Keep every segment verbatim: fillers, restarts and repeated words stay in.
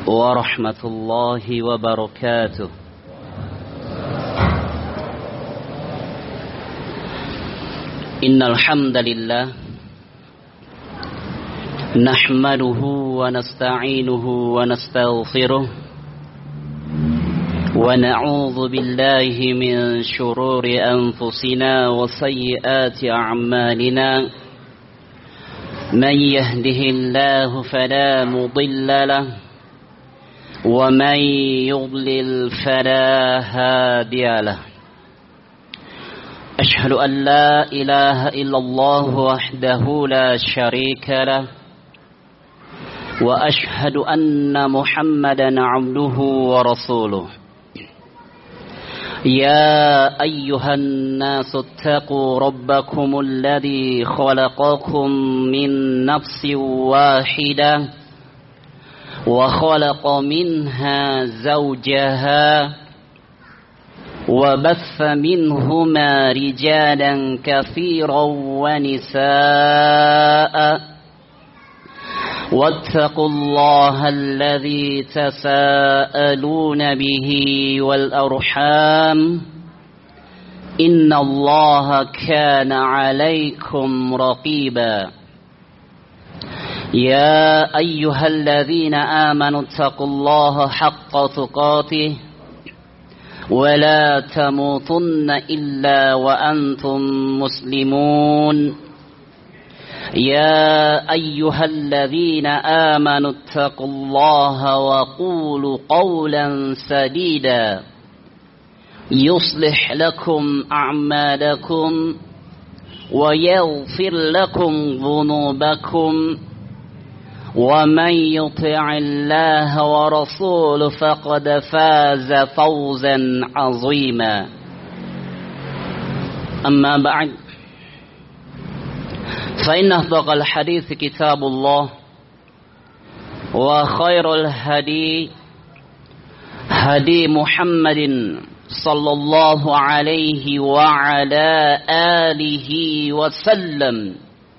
ورحمة الله وبركاته. إن الحمد لله نحمده ونستعينه ونستغفره ونعوذ بالله من شرور أنفسنا وسيئات أعمالنا. من يهده الله فلا مضل له ومن يضلل فلا هادي له. أشهد أن لا إله إلا الله وحده لا شريك له وأشهد أن محمدا عبده ورسوله. يا أيها الناس اتقوا ربكم الذي خلقكم من نفس واحدة وخلق منها زوجها وبث منهما رجالا كثيرا ونساء واتقوا الله الذي تساءلون به والأرحام إن الله كان عليكم رقيبا. يا أيها الذين آمنوا اتقوا الله حق تقاته ولا تموتن إلا وأنتم مسلمون. يا أيها الذين آمنوا اتقوا الله وقولوا قولا سديدا يصلح لكم أعمالكم ويغفر لكم ذنوبكم ومن يطع الله ورسوله فقد فاز فوزا عظيما. أما بعد فإن أصدق الحديث كتاب الله وخير الهدي هدي محمد صلى الله عليه وعلى آله وسلم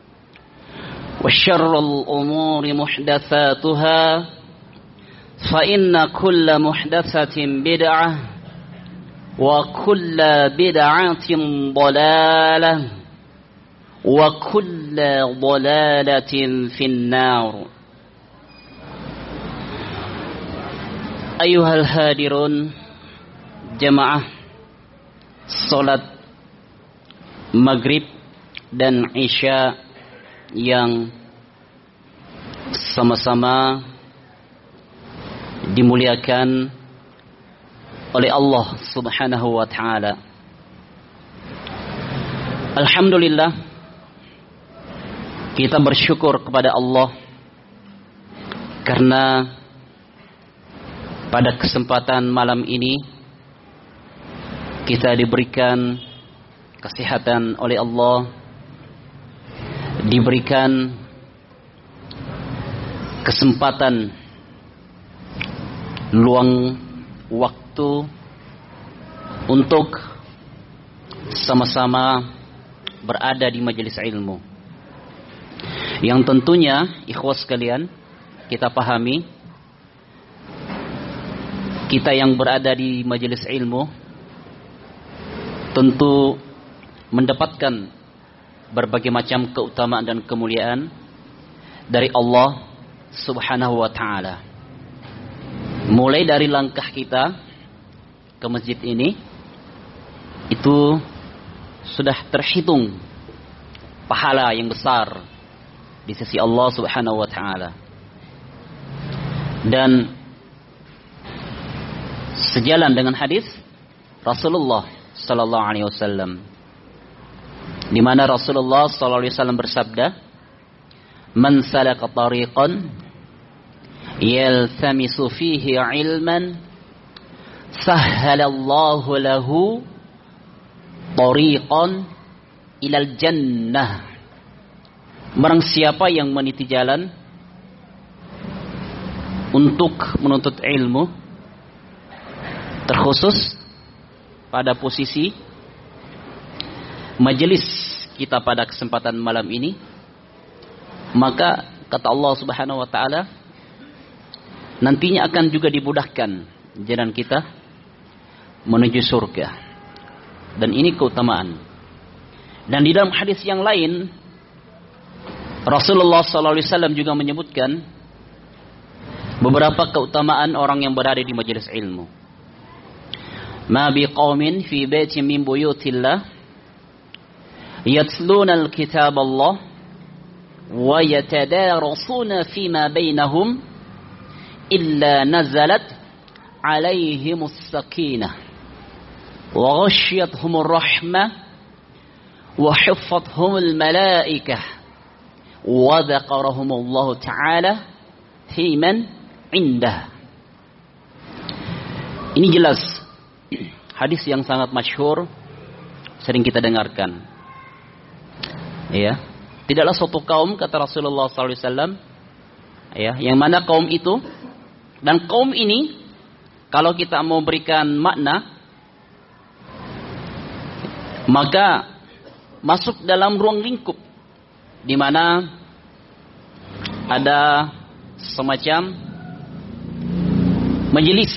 وشر الأمور محدثاتها فإن كل محدثة بدعة وكل بدعة ضلالة وكل ضلالة في النار. أيها الهادرون jemaah salat maghrib dan isya yang sama-sama dimuliakan oleh Allah Subhanahu wa taala. Alhamdulillah, kita bersyukur kepada Allah karena pada kesempatan malam ini kita diberikan kesehatan oleh Allah, diberikan kesempatan luang waktu untuk sama-sama berada di majelis ilmu yang tentunya ikhwas sekalian kita pahami, kita yang berada di majelis ilmu tentu mendapatkan berbagai macam keutamaan dan kemuliaan dari Allah Subhanahu wa taala. Mulai dari langkah kita ke masjid ini itu sudah terhitung pahala yang besar di sisi Allah Subhanahu wa taala. Dan sejalan dengan hadis Rasulullah sallallahu alaihi wasallam di mana Rasulullah sallallahu alaihi wasallam bersabda, "Man salaka tariqan yaltamisu fihi ilman sahhalallahu lahu tariqan ilal jannah." Barang siapa yang meniti jalan untuk menuntut ilmu, terkhusus pada posisi majelis kita pada kesempatan malam ini, maka kata Allah Subhanahu wa taala, nantinya akan juga dimudahkan jalan kita menuju surga. Dan ini keutamaan. Dan di dalam hadis yang lain, Rasulullah sallallahu alaihi wasallam juga menyebutkan beberapa keutamaan orang yang berada di majelis ilmu. Ma biqaumin fi baitin min buyutillah yatluna al-kitab Allah wa yatadarasuna fima bainahum illa nazalat alaihimus sakinah wa ghashiyatuhumur rahmah wa hiffathumul malaikah wa dzakarahumullahu ta'ala fi man indah. Ini jelas hadis yang sangat masyhur, sering kita dengarkan. Ya, tidaklah suatu kaum, kata Rasulullah sallallahu alaihi wasallam, ya, yang mana kaum itu, dan kaum ini kalau kita mau berikan makna, maka masuk dalam ruang lingkup di mana ada semacam majelis,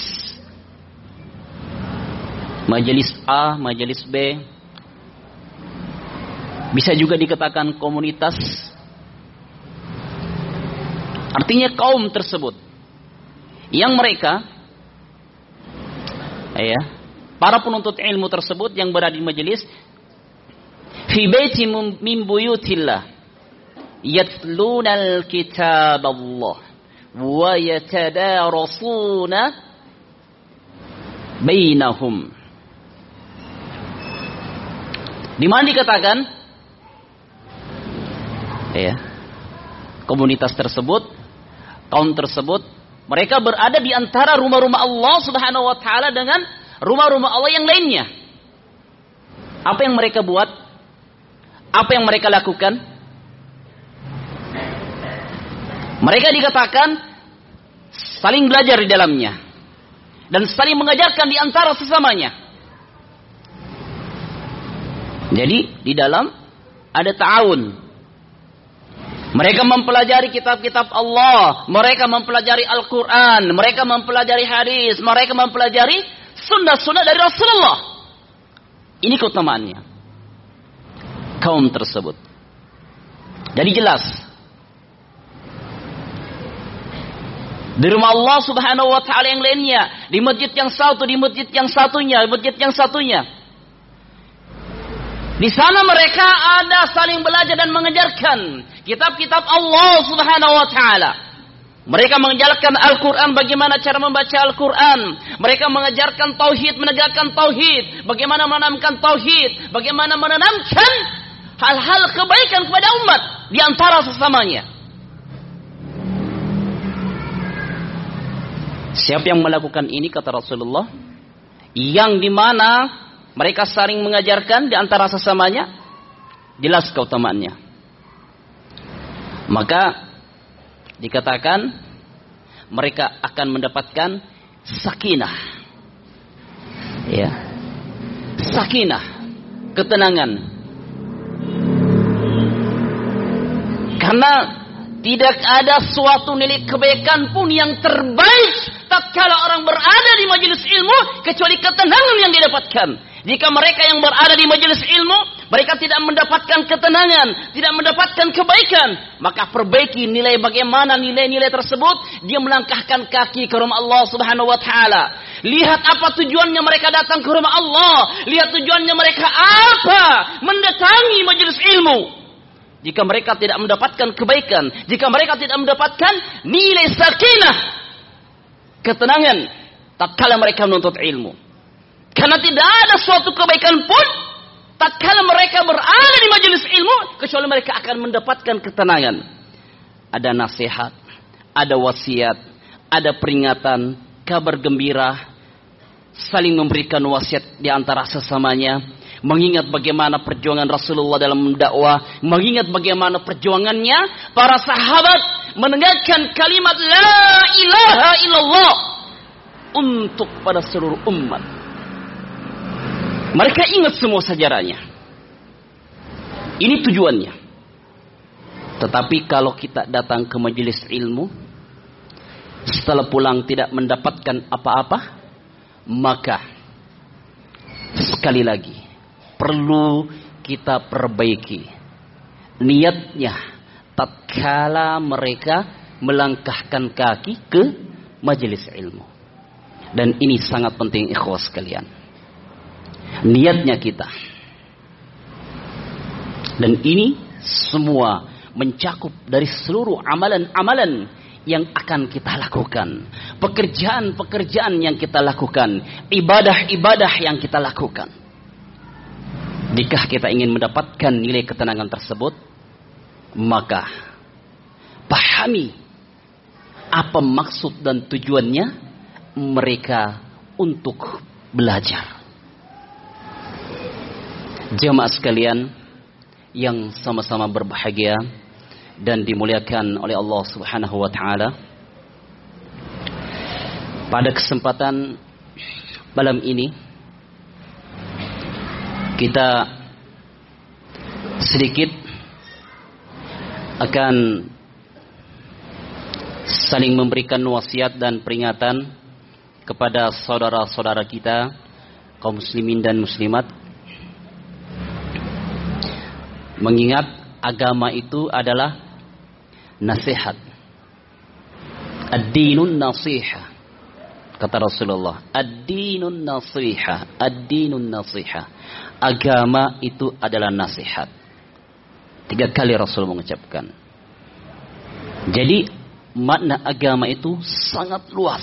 majelis A, majelis B, bisa juga dikatakan komunitas. Artinya kaum tersebut yang mereka, ya, para penuntut ilmu tersebut yang berada di majelis, fi baiti min buyutillah yatluna al-kitab Allah wa yatadarasuna bainahum. Di mana dikatakan, ya, komunitas tersebut, kaum tersebut, mereka berada di antara rumah-rumah Allah Subhanahu wa taala dengan rumah-rumah Allah yang lainnya. Apa yang mereka buat? Apa yang mereka lakukan? Mereka dikatakan saling belajar di dalamnya dan saling mengajarkan di antara sesamanya. Jadi di dalam ada ta'awun. Mereka mempelajari kitab-kitab Allah, mereka mempelajari Al-Quran, mereka mempelajari hadis, mereka mempelajari sunnah-sunnah dari Rasulullah. Ini keutamaannya kaum tersebut. Jadi jelas di rumah Allah Subhanahu wa taala yang lainnya, di masjid yang satu, di masjid yang satunya, di masjid yang satunya. Di sana mereka ada saling belajar dan mengajarkan kitab-kitab Allah Subhanahu wa taala. Mereka mengajarkan Al-Quran, bagaimana cara membaca Al-Quran. Mereka mengajarkan tauhid, menegakkan tauhid, bagaimana menanamkan tauhid, bagaimana menanamkan hal-hal kebaikan kepada umat di antara sesamanya. Siapa yang melakukan ini, kata Rasulullah, yang dimana mereka saling mengajarkan di antara sesamanya, jelas keutamaannya. Maka dikatakan mereka akan mendapatkan sakinah, ya, sakinah, ketenangan, karena tidak ada suatu nilai kebaikan pun yang terbaik tatkala orang berada di majelis ilmu kecuali ketenangan yang didapatkan. Jika mereka yang berada di majelis ilmu, mereka tidak mendapatkan ketenangan, tidak mendapatkan kebaikan, maka perbaiki nilai bagaimana nilai-nilai tersebut. Dia melangkahkan kaki ke rumah Allah Subhanahu wa taala. Lihat apa tujuannya mereka datang ke rumah Allah. Lihat tujuannya mereka apa mendatangi majelis ilmu. Jika mereka tidak mendapatkan kebaikan, jika mereka tidak mendapatkan nilai sakinah, ketenangan tatkala mereka menuntut ilmu. Karena tidak ada suatu kebaikan pun tatkala mereka berada di majelis ilmu kecuali mereka akan mendapatkan ketenangan. Ada nasihat, ada wasiat, ada peringatan, kabar gembira, saling memberikan wasiat di antara sesamanya, mengingat bagaimana perjuangan Rasulullah dalam mendakwah, mengingat bagaimana perjuangannya para sahabat menegakkan kalimat la ilaha illallah untuk pada seluruh umat. Mereka ingat semua sejarahnya. Ini tujuannya. Tetapi kalau kita datang ke majelis ilmu, setelah pulang tidak mendapatkan apa-apa, maka sekali lagi perlu kita perbaiki niatnya tatkala mereka melangkahkan kaki ke majelis ilmu. Dan ini sangat penting ikhwas sekalian. Niatnya kita. Dan ini semua mencakup dari seluruh amalan-amalan yang akan kita lakukan. Pekerjaan-pekerjaan yang kita lakukan. Ibadah-ibadah yang kita lakukan. Jika kita ingin mendapatkan nilai ketenangan tersebut, maka pahami apa maksud dan tujuannya mereka untuk belajar. Jemaah sekalian yang sama-sama berbahagia dan dimuliakan oleh Allah Subhanahu wa taala. Pada kesempatan malam ini kita sedikit akan saling memberikan wasiat dan peringatan kepada saudara-saudara kita kaum muslimin dan muslimat, mengingat agama itu adalah nasihat. Ad-dinun nasihah, kata Rasulullah. Ad-dinun nasihah, ad-dinun nasihah. Agama itu adalah nasihat. Tiga kali Rasul mengucapkan. Jadi makna agama itu sangat luas,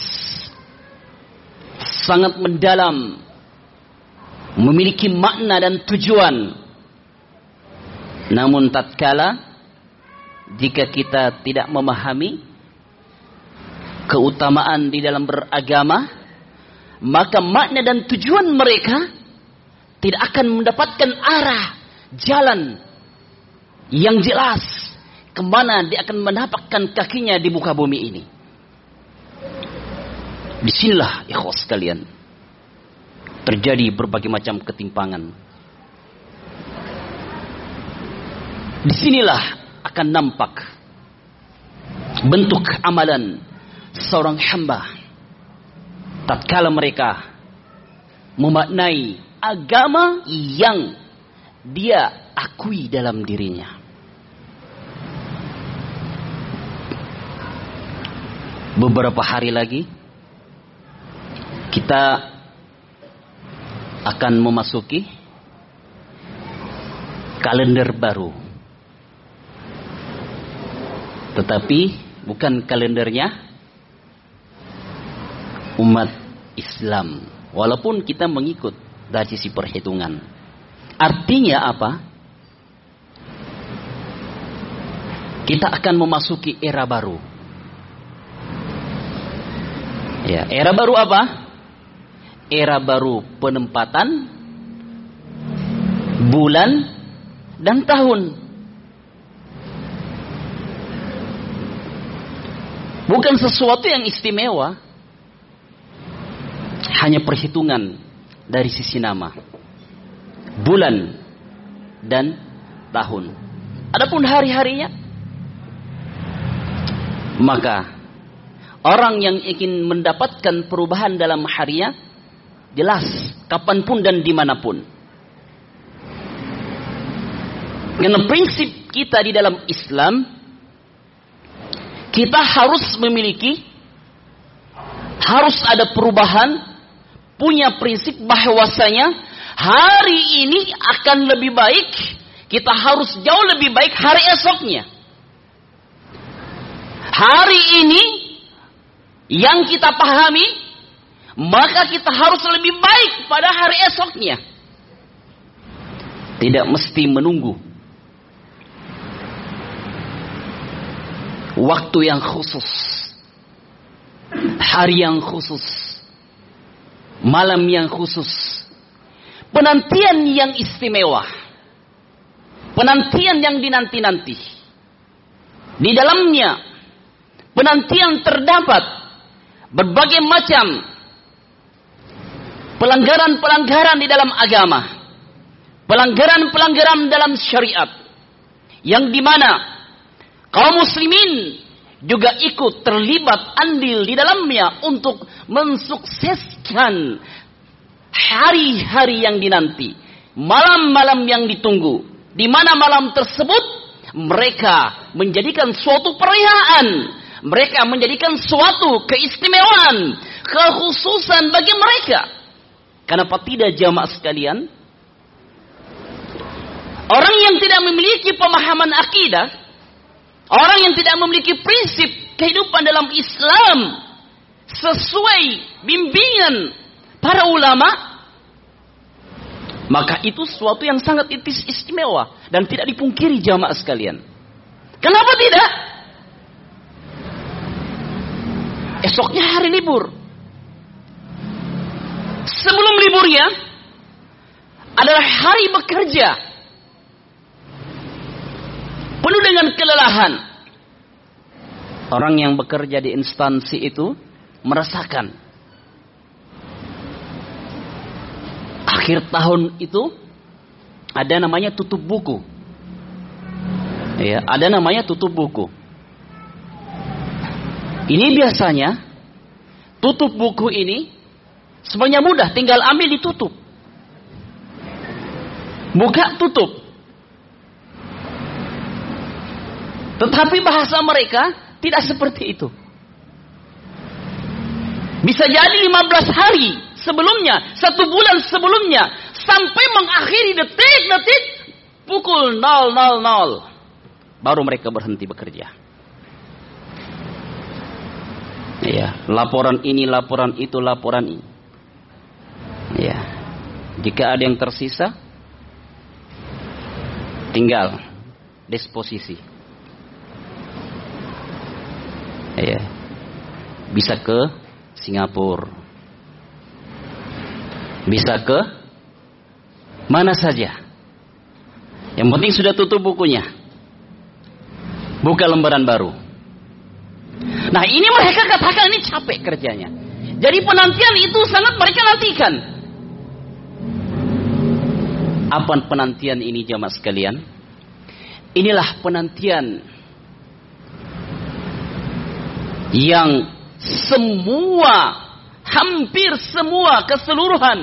sangat mendalam, memiliki makna dan tujuan. Namun tatkala jika kita tidak memahami keutamaan di dalam beragama, maka makna dan tujuan mereka tidak akan mendapatkan arah jalan yang jelas kemana dia akan menapakkan kakinya di muka bumi ini. Disinilah ikhwas sekalian terjadi berbagai macam ketimpangan. Disinilah akan nampak bentuk amalan seorang hamba tatkala mereka memaknai agama yang dia akui dalam dirinya. Beberapa hari lagi kita akan memasuki kalender baru. Tetapi bukan kalendernya umat Islam. Walaupun kita mengikut dari sisi perhitungan. Artinya apa? Kita akan memasuki era baru. Ya, era baru apa? Era baru penempatan bulan dan tahun. Bukan sesuatu yang istimewa. Hanya perhitungan dari sisi nama. Bulan dan tahun. Adapun hari-harinya, maka orang yang ingin mendapatkan perubahan dalam harinya, jelas kapanpun dan dimanapun. Karena prinsip kita di dalam Islam, kita harus memiliki, harus ada perubahan, punya prinsip bahwasanya hari ini akan lebih baik, kita harus jauh lebih baik hari esoknya. Hari ini yang kita pahami, maka kita harus lebih baik pada hari esoknya. Tidak mesti menunggu waktu yang khusus, hari yang khusus, malam yang khusus, penantian yang istimewa, penantian yang dinanti-nanti. Di dalamnya penantian terdapat berbagai macam pelanggaran-pelanggaran di dalam agama, pelanggaran-pelanggaran dalam syariat, yang dimana kaum muslimin juga ikut terlibat andil di dalamnya untuk mensukseskan hari-hari yang dinanti, malam-malam yang ditunggu, di mana malam tersebut mereka menjadikan suatu perayaan, mereka menjadikan suatu keistimewaan, kekhususan bagi mereka. Kenapa tidak jamaah sekalian? Orang yang tidak memiliki pemahaman akidah, orang yang tidak memiliki prinsip kehidupan dalam Islam sesuai bimbingan para ulama, maka itu sesuatu yang sangat istimewa dan tidak dipungkiri jamaah sekalian. Kenapa tidak? Esoknya hari libur. Sebelum liburnya adalah hari bekerja, penuh dengan kelelahan. Orang yang bekerja di instansi itu merasakan akhir tahun itu ada namanya tutup buku. Ya, ada namanya tutup buku. Ini biasanya tutup buku ini sebenarnya mudah, tinggal ambil ditutup. Buka tutup. Tetapi bahasa mereka tidak seperti itu. Bisa jadi lima belas hari sebelumnya, satu bulan sebelumnya, sampai mengakhiri detik-detik pukul nol nol nol baru mereka berhenti bekerja. Ya, laporan ini, laporan itu, laporan ini. Ya, jika ada yang tersisa, tinggal disposisi. Ya, bisa ke Singapura, bisa ke mana saja. Yang penting sudah tutup bukunya, buka lembaran baru. Nah, ini mereka katakan ini capek kerjanya. Jadi penantian itu sangat mereka nantikan. Apa penantian ini jamaah sekalian? Inilah penantian yang semua, hampir semua keseluruhan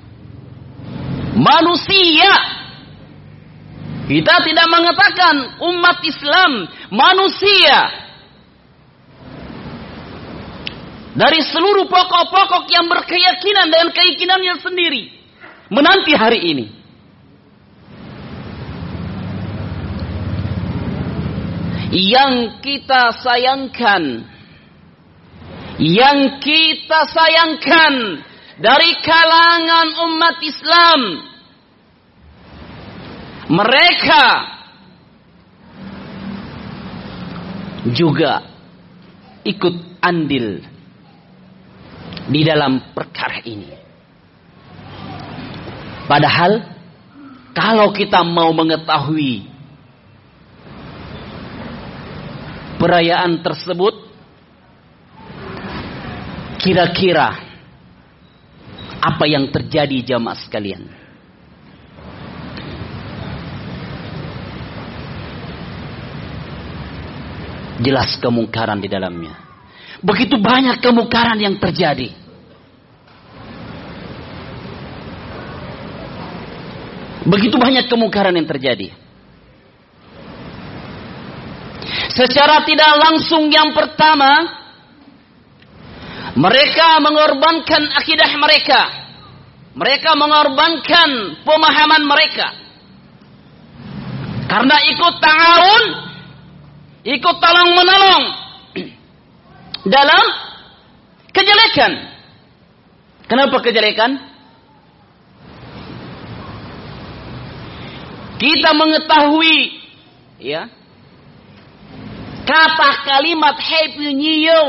manusia, kita tidak mengatakan umat Islam, manusia dari seluruh pokok-pokok yang berkeyakinan dengan keyakinannya sendiri menanti hari ini. Yang kita sayangkan, yang kita sayangkan dari kalangan umat Islam, mereka juga ikut andil di dalam perkara ini. Padahal kalau kita mau mengetahui perayaan tersebut, kira-kira apa yang terjadi jamaah sekalian? Jelas kemungkaran di dalamnya. Begitu banyak kemungkaran yang terjadi. Begitu banyak kemungkaran yang terjadi. Secara tidak langsung, yang pertama, mereka mengorbankan akidah mereka. Mereka mengorbankan pemahaman mereka. Karena ikut ta'awun, ikut tolong menolong dalam kejelekan. Kenapa kejelekan? Kita mengetahui, ya, kata kalimat Happy New Year,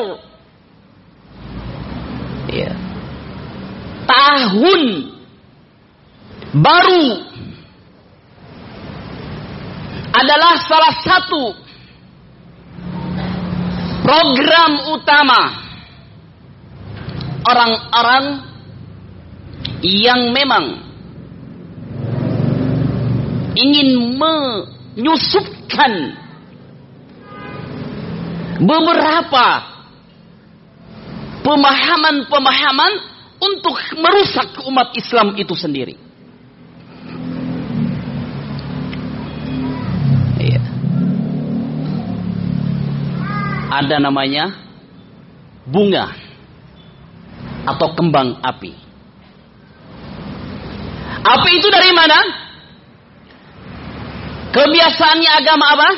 ya, tahun baru, adalah salah satu program utama orang-orang yang memang ingin menyusupkan beberapa pemahaman-pemahaman untuk merusak umat Islam itu sendiri. Iya. Ada namanya bunga atau kembang api. Api itu dari mana? Kebiasaannya agama apa?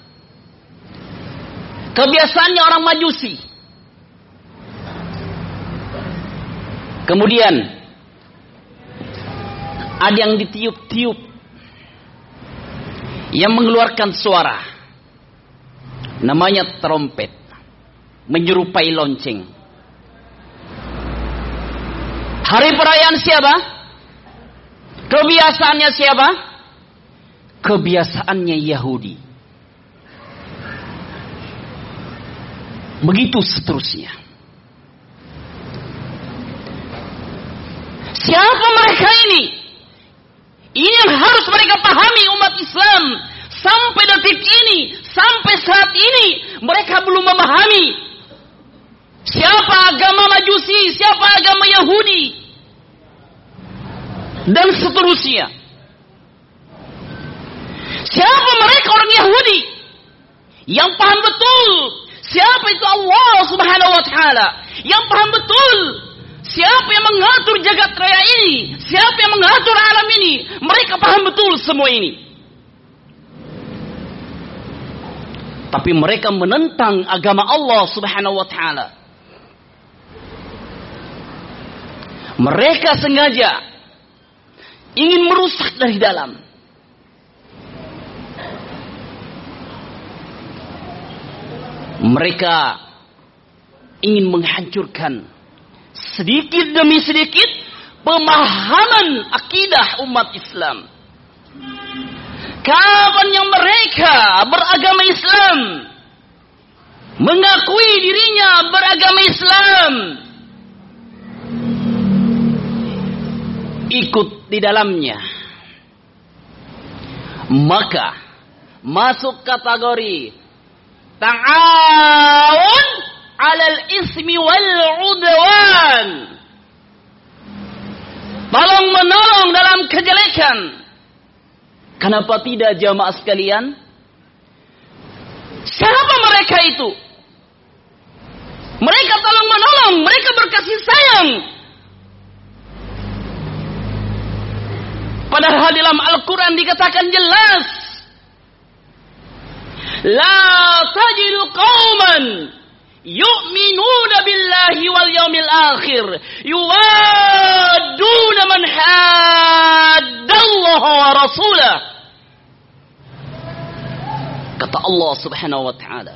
Kebiasaannya orang Majusi. Kemudian ada yang ditiup-tiup yang mengeluarkan suara. Namanya trompet. Menyerupai lonceng. Hari perayaan siapa? Kebiasaannya siapa? Kebiasaannya Yahudi. Begitu seterusnya. Siapa mereka ini? Ini yang harus mereka pahami umat Islam. Sampai detik ini, sampai saat ini, mereka belum memahami siapa agama Majusi, siapa agama Yahudi, dan seterusnya. Siapa mereka orang Yahudi yang paham betul siapa itu Allah Subhanahu wa taala, yang paham betul siapa yang mengatur jagat raya ini, siapa yang mengatur alam ini. Mereka paham betul semua ini. Tapi mereka menentang agama Allah Subhanahu wa taala. Mereka sengaja ingin merusak dari dalam. Mereka ingin menghancurkan sedikit demi sedikit pemahaman akidah umat Islam. Kapan yang mereka beragama Islam, mengakui dirinya beragama Islam, ikut di dalamnya, maka masuk kategori ta'awun 'alal ismi wal 'udwan. Tolong menolong dalam kejelekan. Kenapa tidak jamaah sekalian? Siapa mereka itu? Mereka tolong menolong, mereka berkasih sayang. Padahal dalam Al-Quran dikatakan jelas, La tajidu qawman yu'minuna billahi wal yawmil akhir yuwadduna man haddallaha wa rasulah. Kata Allah Subhanahu wa taala,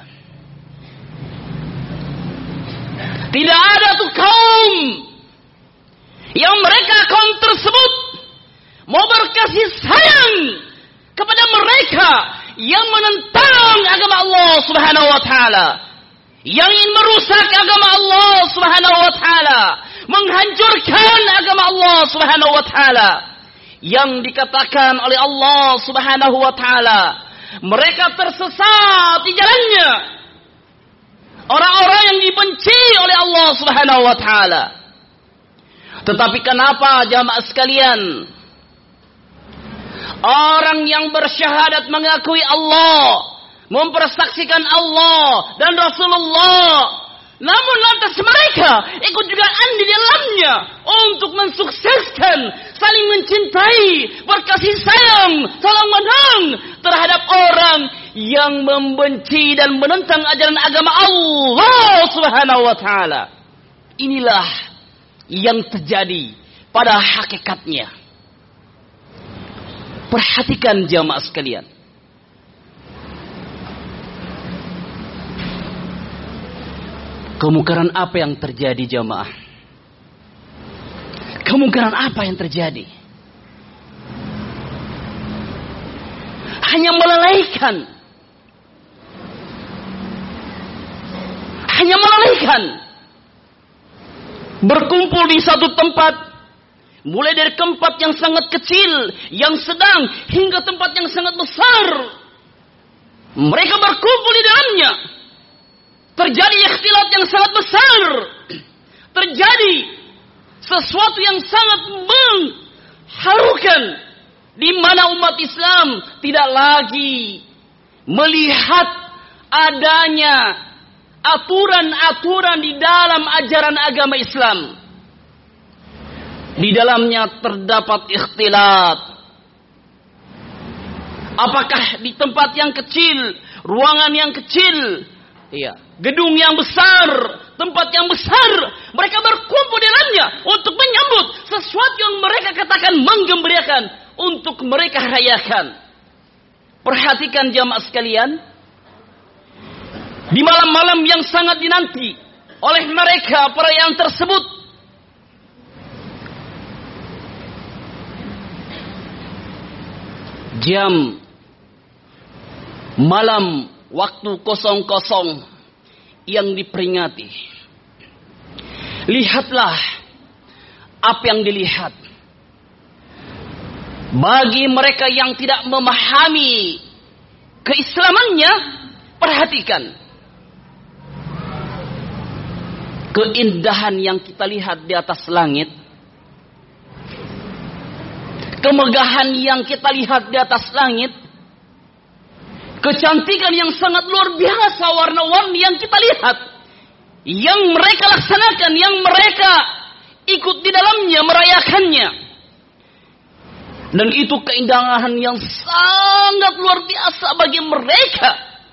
tidak ada tuh kaum yang mereka kaum tersebut mau berkasih sayang kepada mereka yang menentang agama Allah Subhanahu wa taala, yang ingin merusak agama Allah Subhanahu wa taala, menghancurkan agama Allah Subhanahu wa taala, yang dikatakan oleh Allah Subhanahu wa taala mereka tersesat di jalannya, orang-orang yang dibenci oleh Allah Subhanahu wa taala. Tetapi kenapa jamaah sekalian, orang yang bersyahadat mengakui Allah, mempersaksikan Allah dan Rasulullah, namun lantas mereka ikut juga andil di dalamnya untuk mensukseskan saling mencintai, berkasih sayang, saling menang terhadap orang yang membenci dan menentang ajaran agama Allah Subhanahu wa taala. Inilah yang terjadi pada hakikatnya. Perhatikan jamaah sekalian. Kemungkaran apa yang terjadi jamaah? Kemungkaran apa yang terjadi? Hanya melalaikan. Hanya melalaikan. Berkumpul di satu tempat, mulai dari tempat yang sangat kecil, yang sedang, hingga tempat yang sangat besar. Mereka berkumpul di dalamnya. terjadi ikhtilat yang sangat besar, terjadi sesuatu yang sangat mengharukan, di mana umat Islam tidak lagi melihat adanya aturan-aturan di dalam ajaran agama Islam. Di dalamnya terdapat ikhtilat. Apakah di tempat yang kecil, ruangan yang kecil, iya, gedung yang besar, tempat yang besar, mereka berkumpul di dalamnya untuk menyambut sesuatu yang mereka katakan menggembirakan, untuk mereka rayakan. Perhatikan jamaah sekalian, di malam-malam yang sangat dinanti oleh mereka perayaan tersebut, jam malam waktu kosong-kosong yang diperingati, lihatlah apa yang dilihat. Bagi mereka yang tidak memahami keislamannya, perhatikan keindahan yang kita lihat di atas langit, kemegahan yang kita lihat di atas langit, kecantikan yang sangat luar biasa, warna-warni yang kita lihat, yang mereka laksanakan, yang mereka ikut di dalamnya, merayakannya. Dan itu keindahan yang sangat luar biasa bagi mereka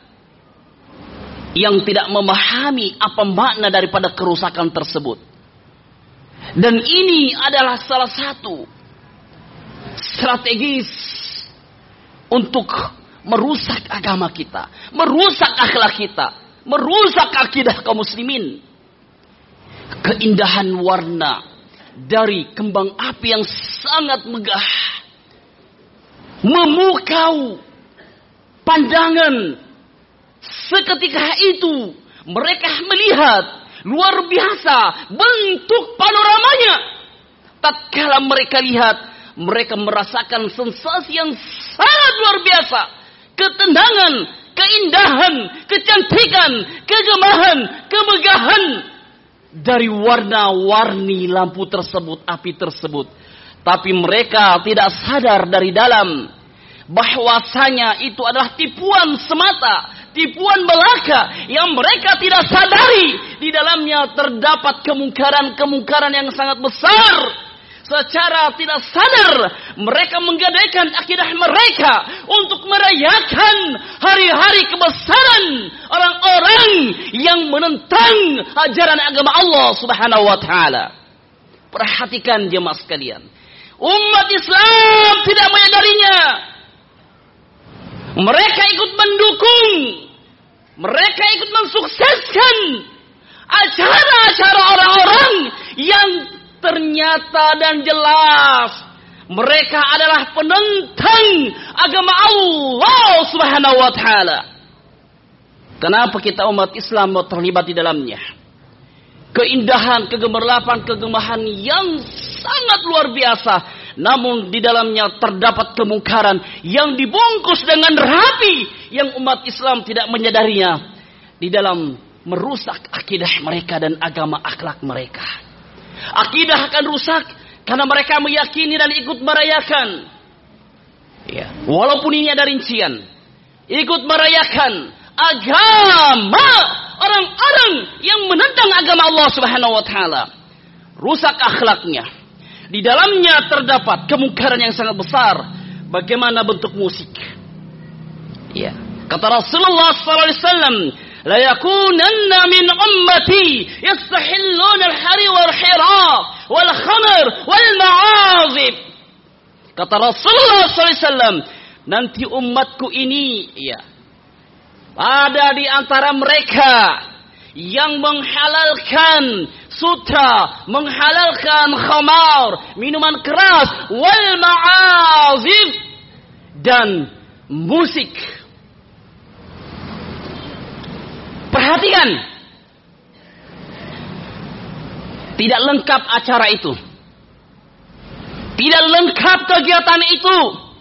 yang tidak memahami apa makna daripada kerusakan tersebut. Dan ini adalah salah satu strategis untuk merusak agama kita, merusak akhlak kita, merusak akidah kaum muslimin. Keindahan warna dari kembang api yang sangat megah memukau pandangan. Seketika itu mereka melihat luar biasa bentuk panoramanya. Tatkala mereka lihat, mereka merasakan sensasi yang sangat luar biasa. Ketenangan, keindahan, kecantikan, kegemahan, kemegahan dari warna-warni lampu tersebut, api tersebut. Tapi mereka tidak sadar dari dalam bahwasanya itu adalah tipuan semata, tipuan belaka yang mereka tidak sadari. Di dalamnya terdapat kemungkaran-kemungkaran yang sangat besar. Secara tidak sadar mereka menggadaikan akidah mereka untuk merayakan hari-hari kebesaran orang-orang yang menentang ajaran agama Allah Subhanahu wa taala. Perhatikan jemaah sekalian, umat Islam tidak menyadarinya. Mereka ikut mendukung, mereka ikut mensukseskan acara-acara orang-orang yang ternyata dan jelas mereka adalah penentang agama Allah Subhanahu wa taala. Kenapa kita umat Islam mau terlibat di dalamnya? Keindahan, kegemerlapan, kegemahan yang sangat luar biasa, namun di dalamnya terdapat kemungkaran yang dibungkus dengan rapi yang umat Islam tidak menyadarinya di dalam merusak akidah mereka dan agama akhlak mereka. Akidah akan rusak karena mereka meyakini dan ikut merayakan. Ya, walaupun ini ada rincian, ikut merayakan agama orang-orang yang menentang agama Allah Subhanahu wa taala. Rusak akhlaknya. Di dalamnya terdapat kemungkaran yang sangat besar. Bagaimana bentuk musik? Ya, kata Rasulullah sallallahu alaihi wasallam, la yakunanna min ummati yastahilluna al-hari wal hiraf wal khamr wal ma'azib. Kata Rasulullah sallallahu alaihi wasallam, nanti umatku ini, ya, ada di antara mereka yang menghalalkan sutra, menghalalkan khamar, minuman keras, wal ma'azib, dan musik. Perhatikan, tidak lengkap acara itu, tidak lengkap kegiatan itu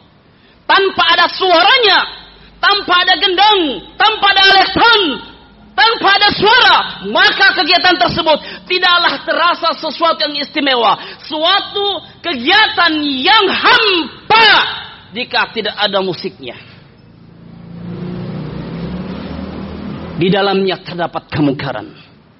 tanpa ada suaranya, tanpa ada gendang, tanpa ada aleksan, tanpa ada suara, maka kegiatan tersebut tidaklah terasa sesuatu yang istimewa, suatu kegiatan yang hampa jika tidak ada musiknya. Di dalamnya terdapat kemungkaran,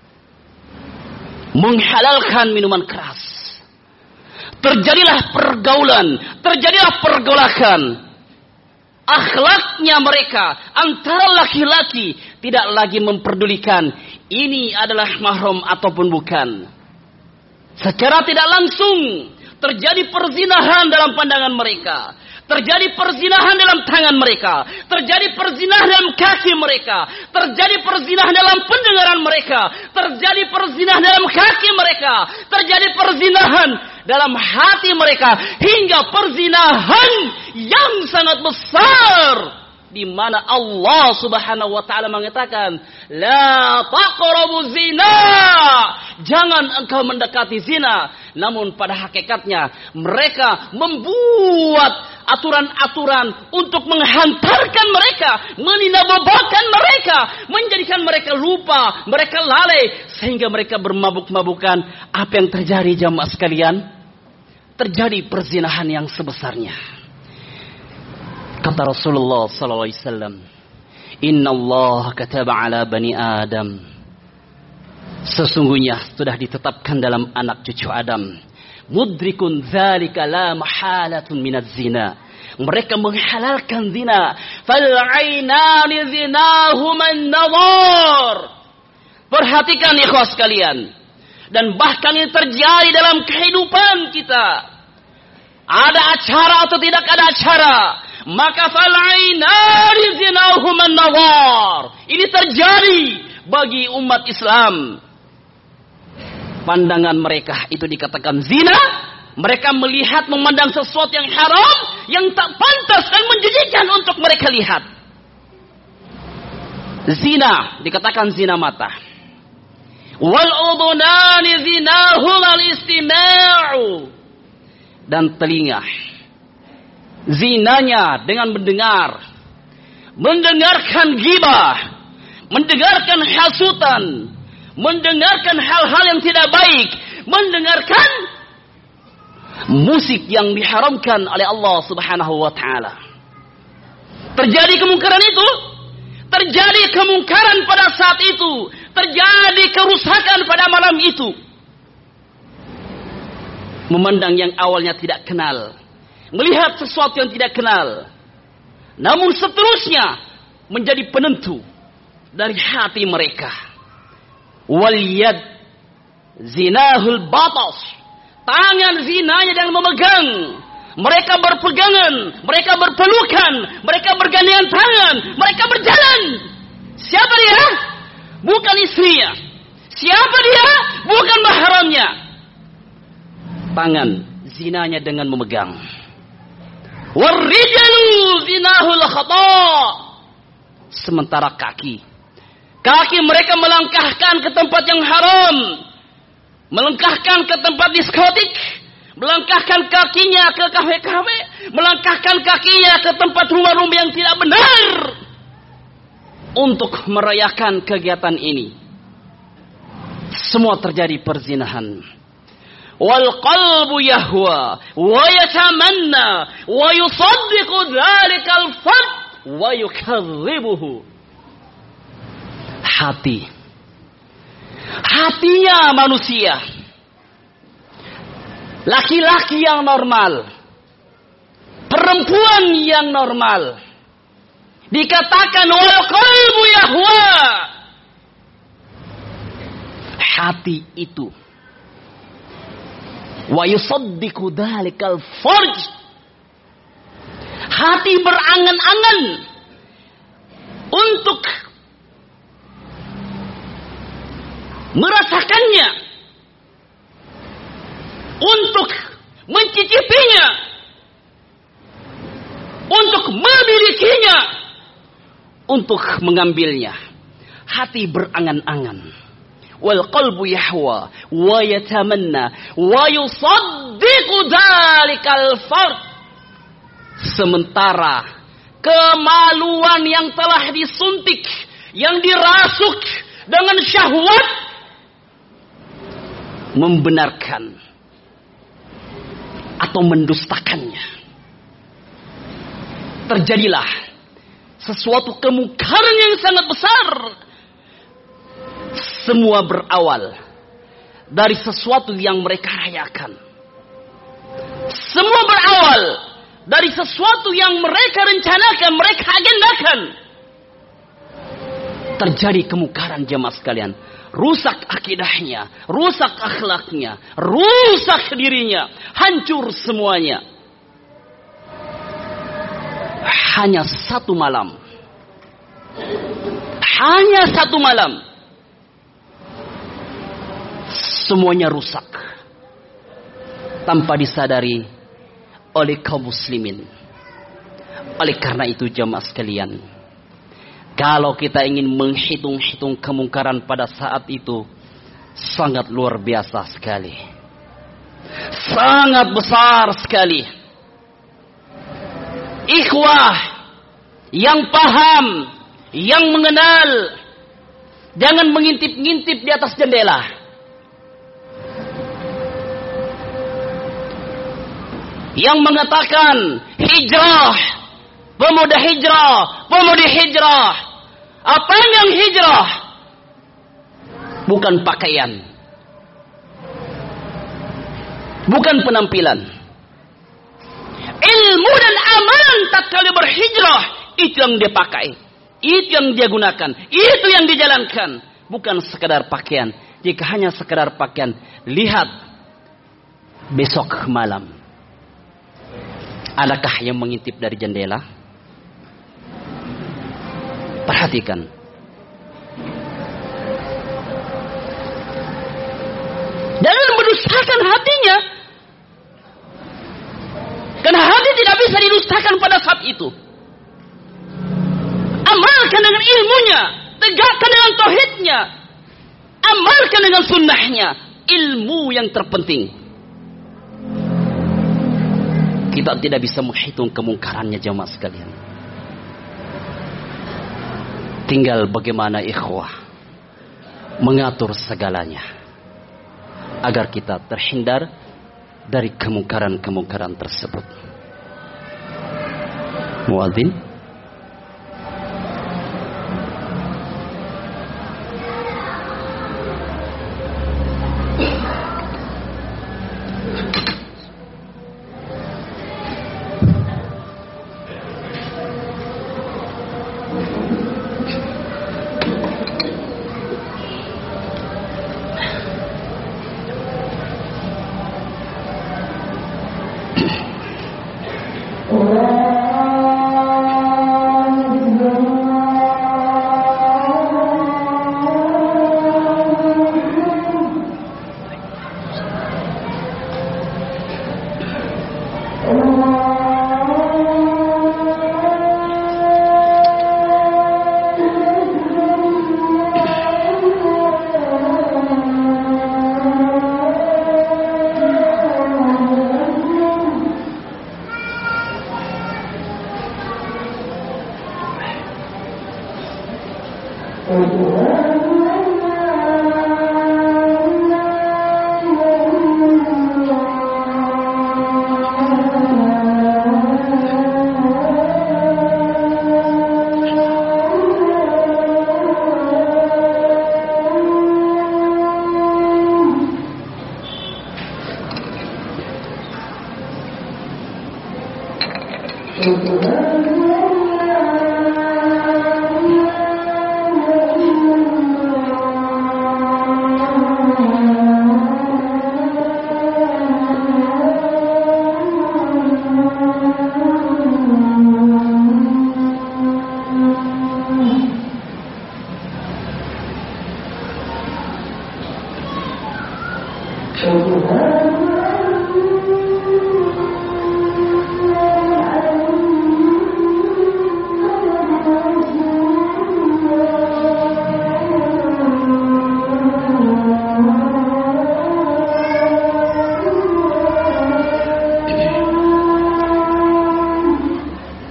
menghalalkan minuman keras, terjadilah pergaulan, terjadilah pergolakan. Akhlaknya mereka antara laki-laki tidak lagi memperdulikan ini adalah mahram ataupun bukan. Secara tidak langsung terjadi perzinahan dalam pandangan mereka, terjadi perzinahan dalam tangan mereka, terjadi perzinahan dalam kaki mereka, terjadi perzinahan dalam pendengaran mereka, terjadi perzinahan dalam kaki mereka, terjadi perzinahan dalam hati mereka, hingga perzinahan yang sangat besar, di mana Allah Subhanahu wa taala mengatakan, la taqrabu zina, jangan engkau mendekati zina. Namun pada hakikatnya mereka membuat aturan-aturan untuk menghantarkan mereka, meninabobakan mereka, menjadikan mereka lupa, mereka lalai, sehingga mereka bermabuk-mabukan. Apa yang terjadi jamaah sekalian? Terjadi perzinahan yang sebesarnya. Kata Rasulullah sallallahu alaihi wasallam, Inna Allah kataba ala bani Adam, sesungguhnya sudah ditetapkan dalam anak cucu Adam, mudrikun dzalika la mahalatun minaz zina, mereka menghalalkan zina, fal ainani zinahuma an-nazar. Perhatikan ikhwas sekalian, dan bahkan ini terjadi dalam kehidupan kita. Ada acara atau tidak ada acara, maka fal ainani zinahuma an-nazar. Ini terjadi bagi umat Islam. Pandangan mereka itu dikatakan zina. Mereka melihat, memandang sesuatu yang haram, yang tak pantas dan menjijikkan untuk mereka lihat. Zina dikatakan zina mata. Wal udhunani zinahum al-istima'u, dan telinga, zinanya dengan mendengar, mendengarkan ghibah, mendengarkan hasutan, mendengarkan hal-hal yang tidak baik, mendengarkan musik yang diharamkan oleh Allah Subhanahu wa taala. Terjadi kemungkaran itu, terjadi kemungkaran pada saat itu, terjadi kerusakan pada malam itu. Memandang yang awalnya tidak kenal, melihat sesuatu yang tidak kenal, namun seterusnya menjadi penentu dari hati mereka. Wal yad zinahul batas, tangan zinanya dengan memegang. Mereka berpegangan, mereka berpelukan, mereka bergandengan tangan, mereka berjalan. Siapa dia? Bukan istrinya. Siapa dia? Bukan mahramnya. Tangan zinanya dengan memegang. Warrijalu zinahul khata', sementara kaki, kaki mereka melangkahkan ke tempat yang haram, melangkahkan ke tempat diskotik, melangkahkan kakinya ke kafe-kafe, melangkahkan kakinya ke tempat rumah-rumah yang tidak benar untuk merayakan kegiatan ini. Semua terjadi perzinahan. Wal qalbu yahwa wa yatamanna wa yusaddiqu dzalikal fard wa yukadzibuhu. Hati, hatinya manusia, laki-laki yang normal, perempuan yang normal, dikatakan wal qalbu yahwa, hati itu, wa yusaddiqu dzalikal farj, hati berangan-angan untuk merasakannya, untuk mencicipinya, untuk memilikinya, untuk mengambilnya. Hati berangan-angan. Wal qalbu yahwa wa yatamanna wa yusaddiqu dzalikal fard. Sementara kemaluan yang telah disuntik, yang dirasuk, dengan syahwat membenarkan atau mendustakannya. Terjadilah sesuatu kemungkaran yang sangat besar. Semua berawal dari sesuatu yang mereka rayakan. Semua berawal dari sesuatu yang mereka rencanakan, mereka agendakan. Terjadi kemungkaran jemaah sekalian. Rusak akidahnya, rusak akhlaknya, rusak dirinya, hancur semuanya. Hanya satu malam. Hanya satu malam. Semuanya rusak. Tanpa disadari oleh kaum muslimin. Oleh karena itu jemaah sekalian, kalau kita ingin menghitung-hitung kemungkaran pada saat itu, sangat luar biasa sekali. Sangat besar sekali. Ikhwah yang paham, yang mengenal, jangan mengintip-ngintip di atas jendela. Yang mengatakan hijrah, pemuda hijrah, pemudi hijrah. Apa yang hijrah? Bukan pakaian, bukan penampilan. Ilmu dan amalan tatkala berhijrah, itu yang dia pakai, itu yang dia gunakan, itu yang dijalankan. Bukan sekadar pakaian. Jika hanya sekadar pakaian, lihat besok malam, adakah yang mengintip dari jendela? Perhatikan. Jangan mendustakan hatinya. Karena hati tidak bisa didustakan pada saat itu. Amalkan dengan ilmunya. Tegakkan dengan tauhidnya. Amalkan dengan sunnahnya. Ilmu yang terpenting. Kita tidak bisa menghitung kemungkarannya jemaah sekalian. Tinggal bagaimana ikhwah mengatur segalanya agar kita terhindar dari kemungkaran-kemungkaran tersebut. Muadzin.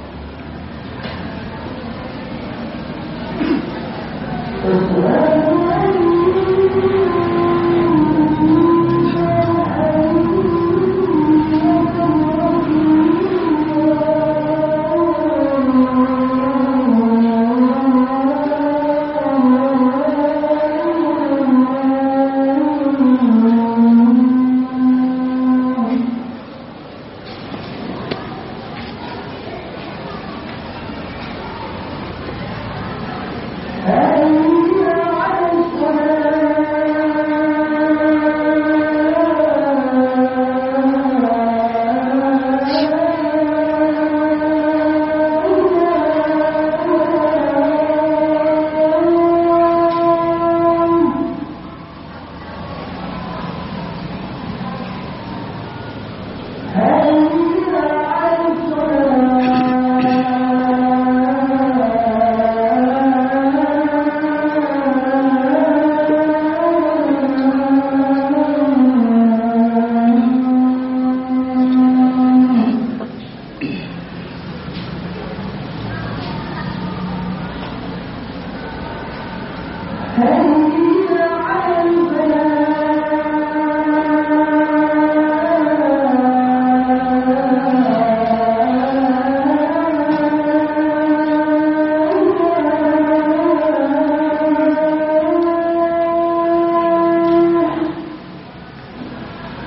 Thank you.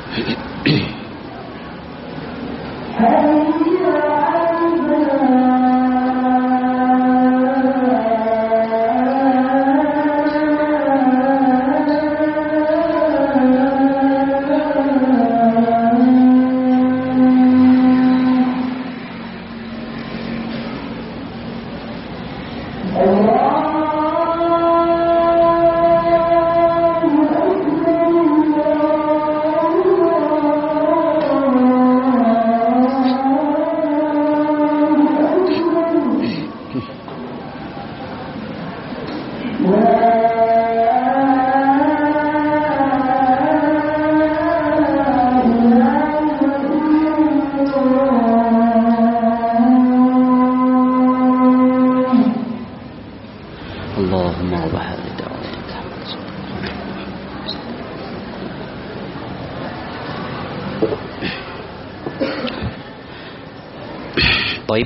Baik,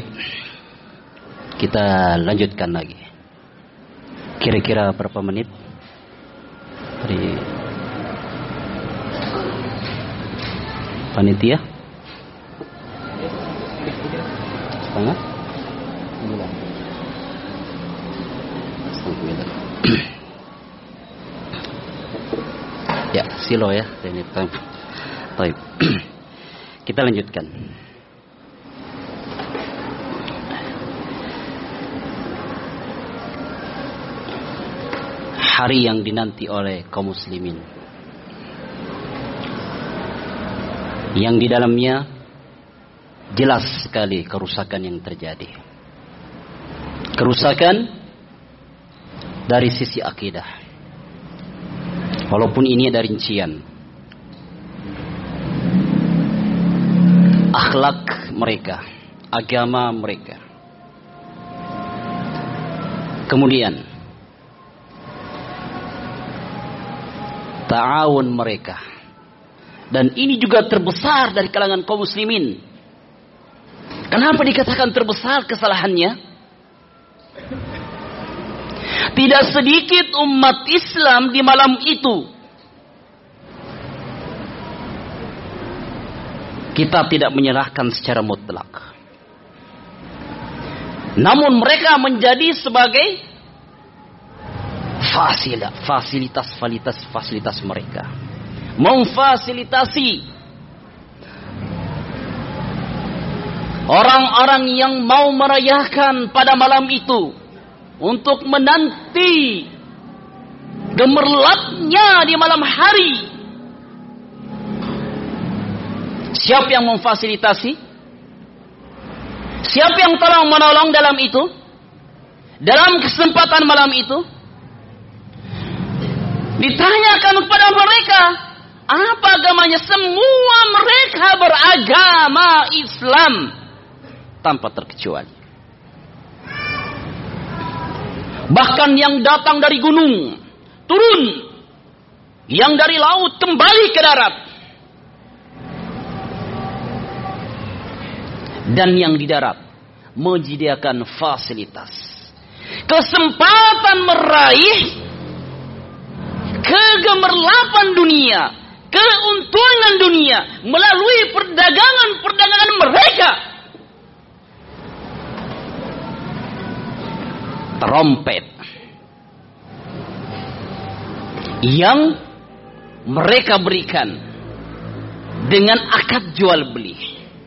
kita lanjutkan lagi. Kira-kira berapa menit? Dari panitia? Setengah? Sembilan. Setengah. Ya, silo ya. Ini baik. Kita lanjutkan. Hari yang dinanti oleh kaum muslimin, yang di dalamnya jelas sekali kerusakan yang terjadi. Kerusakan dari sisi akidah, walaupun ini ada rincian. Akhlak mereka, agama mereka. Kemudian ta'awun mereka. Dan ini juga terbesar dari kalangan kaum muslimin. Kenapa dikatakan terbesar kesalahannya? Tidak sedikit umat Islam di malam itu kita tidak menyerahkan secara mutlak. Namun mereka menjadi sebagai fasilitas, fasilitas, fasilitas mereka, memfasilitasi orang-orang yang mau merayakan pada malam itu untuk menanti gemerlapnya di malam hari. Siapa yang memfasilitasi? Siapa yang tolong menolong dalam itu? Dalam kesempatan malam itu ditanyakan kepada mereka, apa agamanya? Semua mereka beragama Islam tanpa terkecuali. Bahkan yang datang dari gunung turun, yang dari laut kembali ke darat, dan yang di darat menyediakan fasilitas, kesempatan meraih kegemerlapan dunia, keuntungan dunia melalui perdagangan-perdagangan mereka. Trompet yang mereka berikan dengan akad jual beli.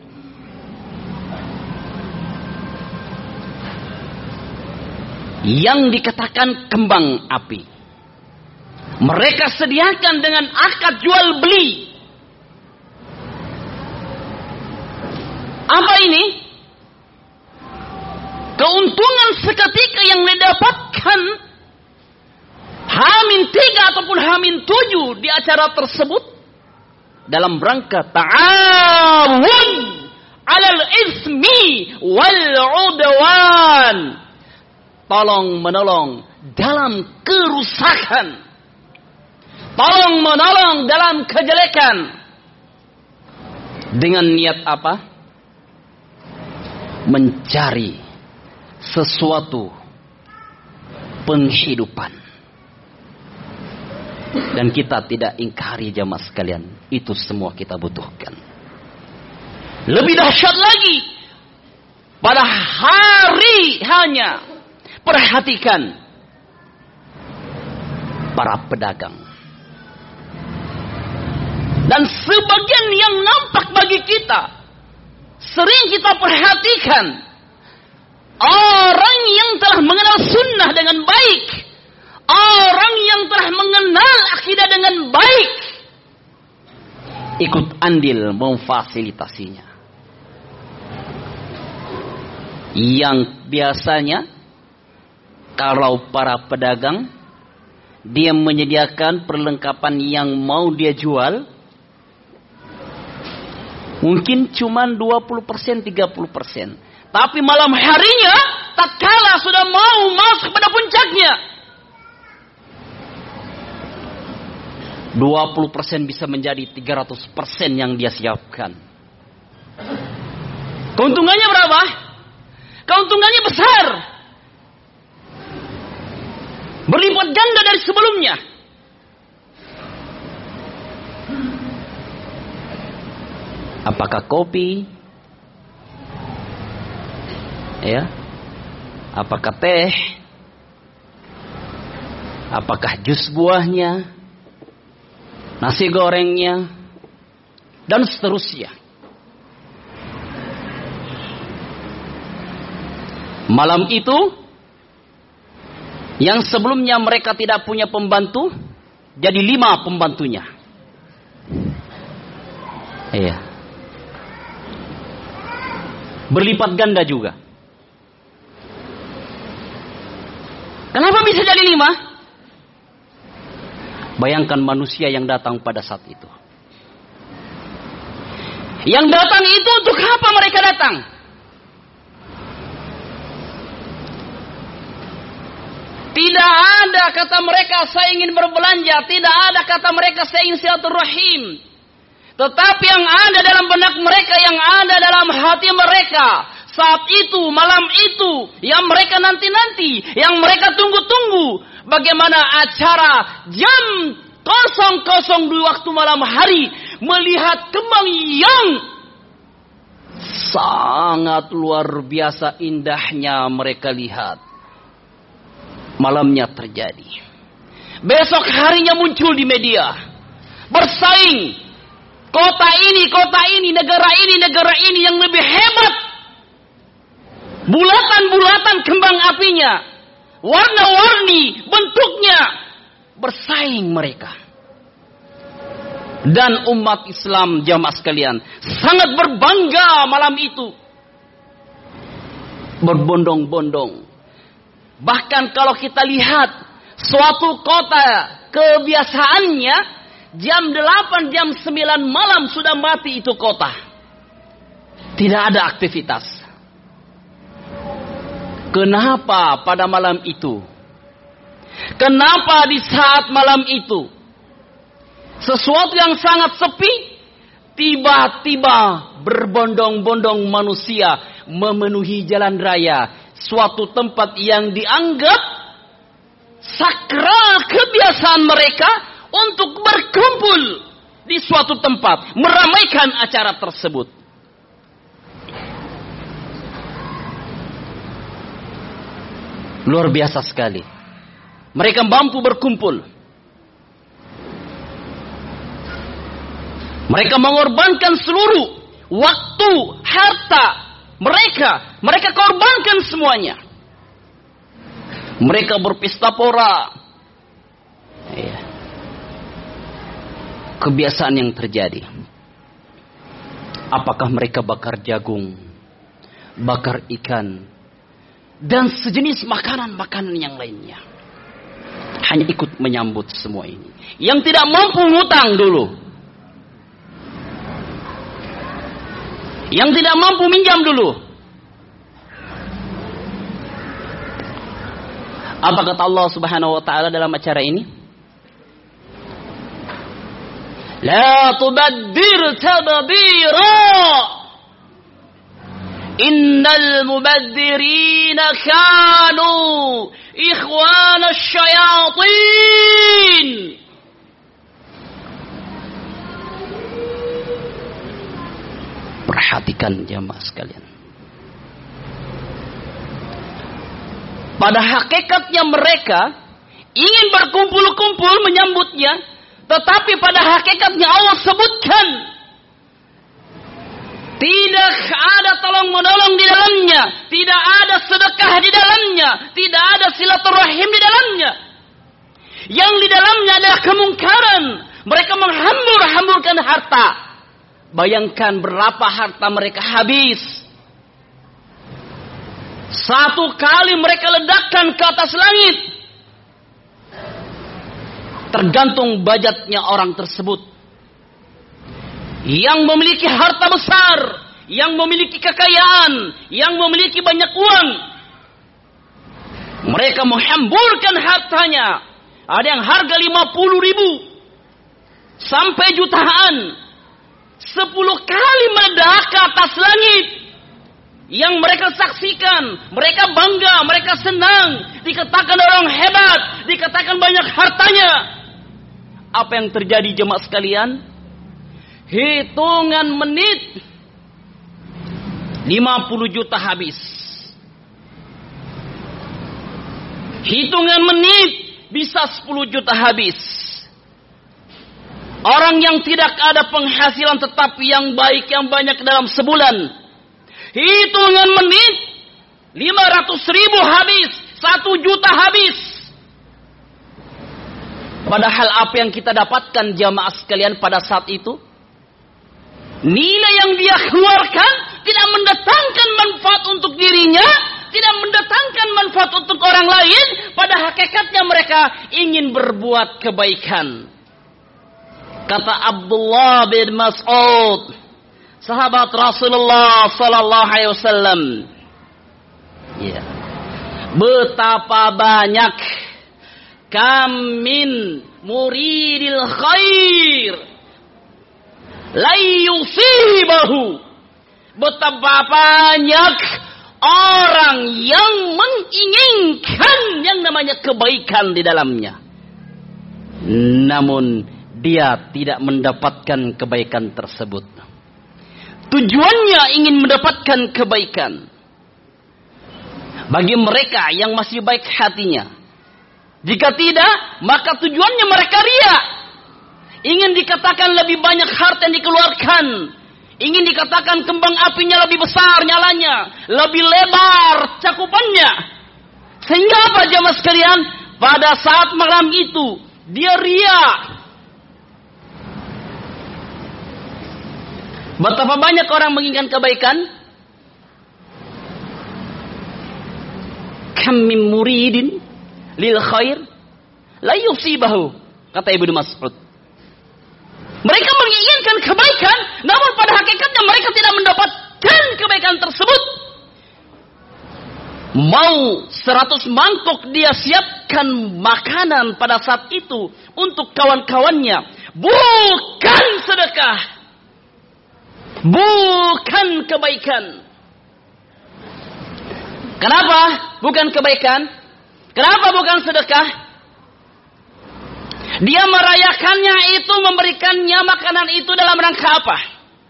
Yang dikatakan kembang api, mereka sediakan dengan akad jual beli. Apa ini? Keuntungan seketika yang didapatkan Hamin tiga ataupun Hamin tujuh di acara tersebut dalam rangka ta'awun alal ismi wal udwan, tolong menolong dalam kerusakan, tolong menolong dalam kejelekan. Dengan niat apa? Mencari sesuatu penghidupan. Dan kita tidak ingkari jamaah sekalian, itu semua kita butuhkan. Lebih dahsyat lagi, pada hari hanya perhatikan para pedagang. Dan sebagian yang nampak bagi kita, sering kita perhatikan, orang yang telah mengenal sunnah dengan baik, orang yang telah mengenal akidah dengan baik, ikut andil memfasilitasinya. Yang biasanya kalau para pedagang, dia menyediakan perlengkapan yang mau dia jual, mungkin cuma dua puluh persen, tiga puluh persen. Tapi malam harinya, tak kala sudah mau masuk pada puncaknya, dua puluh persen bisa menjadi tiga ratus persen yang dia siapkan. Keuntungannya berapa? Keuntungannya besar. Berlipat ganda dari sebelumnya. Apakah kopi? Ya. Apakah teh? Apakah jus buahnya? Nasi gorengnya? Dan seterusnya. Malam itu, yang sebelumnya mereka tidak punya pembantu, jadi lima pembantunya. Iya. Berlipat ganda juga. Kenapa bisa jadi lima? Bayangkan manusia yang datang pada saat itu. Yang datang itu untuk apa mereka datang? Tidak ada kata mereka saya ingin berbelanja. Tidak ada kata mereka saya ingin silaturahim. Tetapi yang ada dalam benak mereka, yang ada dalam hati mereka, saat itu, malam itu, yang mereka nanti-nanti, yang mereka tunggu-tunggu, bagaimana acara jam nol nol dua waktu malam hari, melihat kembang yang sangat luar biasa indahnya mereka lihat. Malamnya terjadi. Besok harinya muncul di media. Bersaing. Kota ini, kota ini, negara ini, negara ini yang lebih hebat. Bulatan-bulatan kembang apinya. Warna-warni bentuknya. Bersaing mereka. Dan umat Islam jamaah sekalian sangat berbangga malam itu. Berbondong-bondong. Bahkan kalau kita lihat suatu kota kebiasaannya jam delapan, jam sembilan malam sudah mati itu kota. Tidak ada aktivitas. Kenapa pada malam itu? Kenapa di saat malam itu? Sesuatu yang sangat sepi, tiba-tiba berbondong-bondong manusia memenuhi jalan raya. Suatu tempat yang dianggap sakral kebiasaan mereka untuk berkumpul di suatu tempat, meramaikan acara tersebut. Luar biasa sekali. Mereka mampu berkumpul. Mereka mengorbankan seluruh waktu, harta mereka, mereka korbankan semuanya. Mereka berpesta pora. Ya. Kebiasaan yang terjadi. Apakah mereka bakar jagung, bakar ikan, dan sejenis makanan-makanan yang lainnya. Hanya ikut menyambut semua ini. Yang tidak mampu ngutang dulu. Yang tidak mampu minjam dulu. Apa kata Allah Subhanahu wa taala dalam acara ini? La tubaddir tabdira. Innal mubaddirina kanu ikhwana syayatin. perhatikan jamaah sekalian. Pada hakikatnya mereka ingin berkumpul-kumpul menyambutnya, tetapi pada hakikatnya Allah sebutkan tidak ada tolong menolong di dalamnya, tidak ada sedekah di dalamnya, tidak ada silaturahim di dalamnya. Yang di dalamnya adalah kemungkaran. Mereka menghambur-hamburkan harta. Bayangkan berapa harta mereka habis. Satu kali mereka ledakkan ke atas langit. Tergantung budgetnya orang tersebut. Yang memiliki harta besar, yang memiliki kekayaan, yang memiliki banyak uang, mereka menghamburkan hartanya. Ada yang harga lima puluh ribu sampai jutaan. Sepuluh kali meledak ke atas langit. Yang mereka saksikan, mereka bangga, mereka senang. Dikatakan orang hebat, dikatakan banyak hartanya. Apa yang terjadi jemaah sekalian? Hitungan menit lima puluh juta habis. Hitungan menit bisa sepuluh juta habis. Orang yang tidak ada penghasilan tetapi yang baik, yang banyak dalam sebulan. Hitungan menit lima ratus ribu habis, satu juta habis. Padahal apa yang kita dapatkan jamaah sekalian pada saat itu, nilai yang dia keluarkan tidak mendatangkan manfaat untuk dirinya, tidak mendatangkan manfaat untuk orang lain. Pada hakikatnya mereka ingin berbuat kebaikan. Kata Abdullah bin Mas'ud, sahabat Rasulullah sallallahu alaihi wasallam, ya, betapa banyak kam min muridil khair la yusibahu, betapa banyak orang yang menginginkan yang namanya kebaikan di dalamnya, namun dia tidak mendapatkan kebaikan tersebut. Tujuannya ingin mendapatkan kebaikan. Bagi mereka yang masih baik hatinya, jika tidak, maka tujuannya mereka ria. Ingin dikatakan lebih banyak harta yang dikeluarkan, ingin dikatakan kembang apinya lebih besar nyalanya, lebih lebar cakupannya. Sehingga apa jamaah sekalian? Pada saat malam itu dia ria. Betapa banyak orang menginginkan kebaikan. Kam min muridin lil khair la yusibahu, kata Ibnu Mas'ud. Mereka menginginkan kebaikan, namun pada hakikatnya mereka tidak mendapatkan kebaikan tersebut. Mau seratus mangkok dia siapkan makanan pada saat itu untuk kawan-kawannya, bukan sedekah, bukan kebaikan. Kenapa bukan kebaikan? Kenapa bukan sedekah? Dia merayakannya itu, memberikannya makanan itu dalam rangka apa?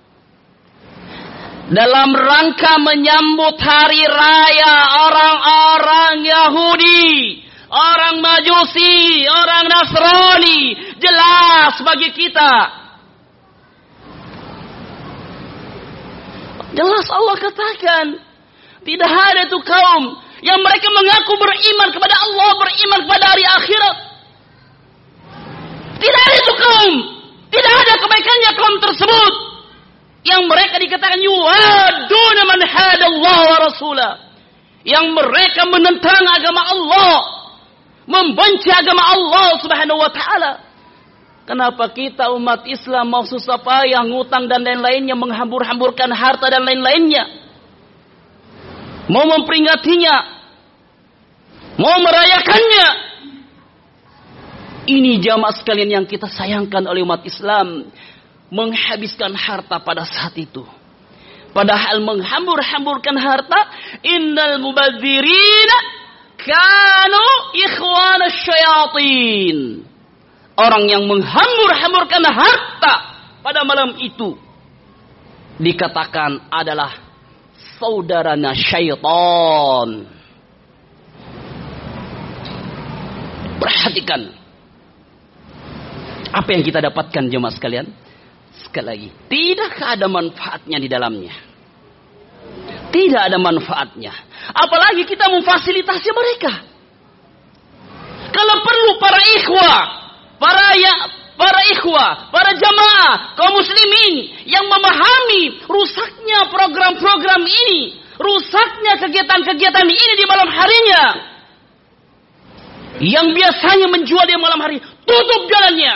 Dalam rangka menyambut hari raya orang-orang Yahudi, orang Majusi, orang Nasrani. Jelas bagi kita. Jelas Allah katakan, tidak ada itu kaum yang mereka mengaku beriman kepada Allah, beriman kepada hari akhirat. Tidak ada itu kaum, tidak ada kebaikannya kaum tersebut, yang mereka dikatakan yuwaduna man hadallahu wa rasulah, yang mereka menentang agama Allah, membenci agama Allah Subhanahu wa taala. Kenapa kita umat Islam mau susah payah ngutang dan lain-lainnya, menghambur-hamburkan harta dan lain-lainnya, mau memperingatinya, mau merayakannya? Ini jamaah sekalian yang kita sayangkan oleh umat Islam, menghabiskan harta pada saat itu. Padahal menghambur-hamburkan harta, innal mubadzirina kanu ikhwana syayatin. Orang yang menghambur-hamburkan harta pada malam itu, dikatakan adalah saudaranya syaitan. Perhatikan apa yang kita dapatkan jemaah sekalian. Sekali lagi, tidak ada manfaatnya di dalamnya. Tidak ada manfaatnya. Apalagi kita memfasilitasi mereka. Kalau perlu para ikhwah, para ya, para ikhwah, para jamaah, kaum muslimin yang memahami rusaknya program-program ini, rusaknya kegiatan-kegiatan ini di malam harinya, yang biasanya menjual di malam hari, tutup jalannya.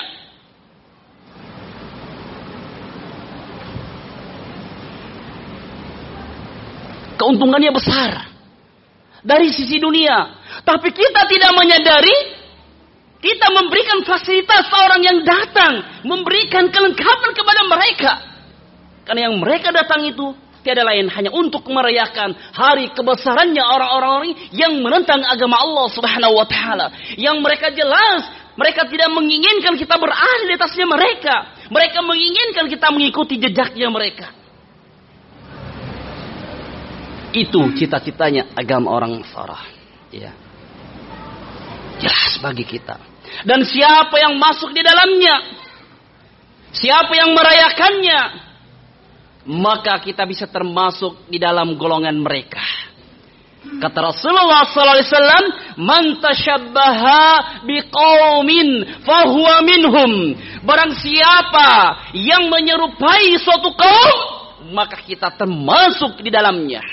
Keuntungannya besar dari sisi dunia, tapi kita tidak menyadari kita memberikan fasilitas seorang yang datang, memberikan kelengkapan kepada mereka. Karena yang mereka datang itu tiada lain hanya untuk merayakan hari kebesarannya orang-orang yang menentang agama Allah Subhanahu wa taala. Yang mereka jelas mereka tidak menginginkan kita berada di atasnya mereka. Mereka menginginkan kita mengikuti jejaknya mereka. Itu cita-citanya agama orang Nasara. Ya. Jelas bagi kita. Dan siapa yang masuk di dalamnya, siapa yang merayakannya, maka kita bisa termasuk di dalam golongan mereka. Kata Rasulullah sallallahu alaihi wasallam, "Man tashabbaha biqaumin fahuwa minhum." Barang siapa yang menyerupai suatu kaum, maka kita termasuk di dalamnya.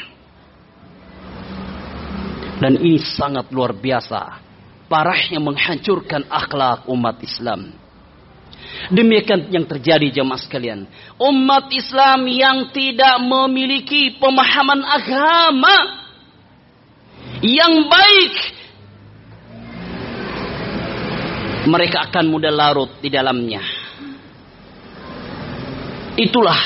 Dan ini sangat luar biasa, parahnya menghancurkan akhlak umat Islam. Demikian yang terjadi jemaah sekalian. Umat Islam yang tidak memiliki pemahaman agama yang baik, mereka akan mudah larut di dalamnya. Itulah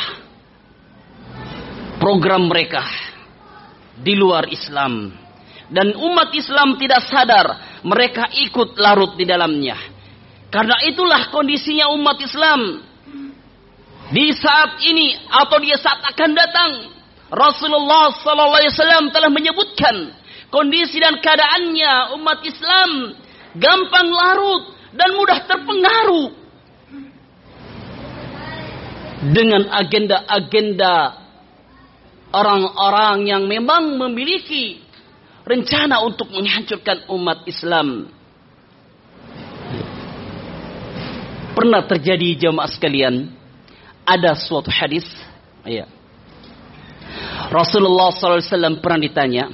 program mereka di luar Islam. Dan umat Islam tidak sadar mereka ikut larut di dalamnya. Karena itulah kondisinya umat Islam di saat ini atau di saat akan datang. Rasulullah sallallahu alaihi wasallam telah menyebutkan kondisi dan keadaannya umat Islam gampang larut dan mudah terpengaruh dengan agenda-agenda orang-orang yang memang memiliki rencana untuk menghancurkan umat Islam. Pernah terjadi jemaah sekalian, ada suatu hadis, ya. Rasulullah sallallahu alaihi wasallam pernah ditanya.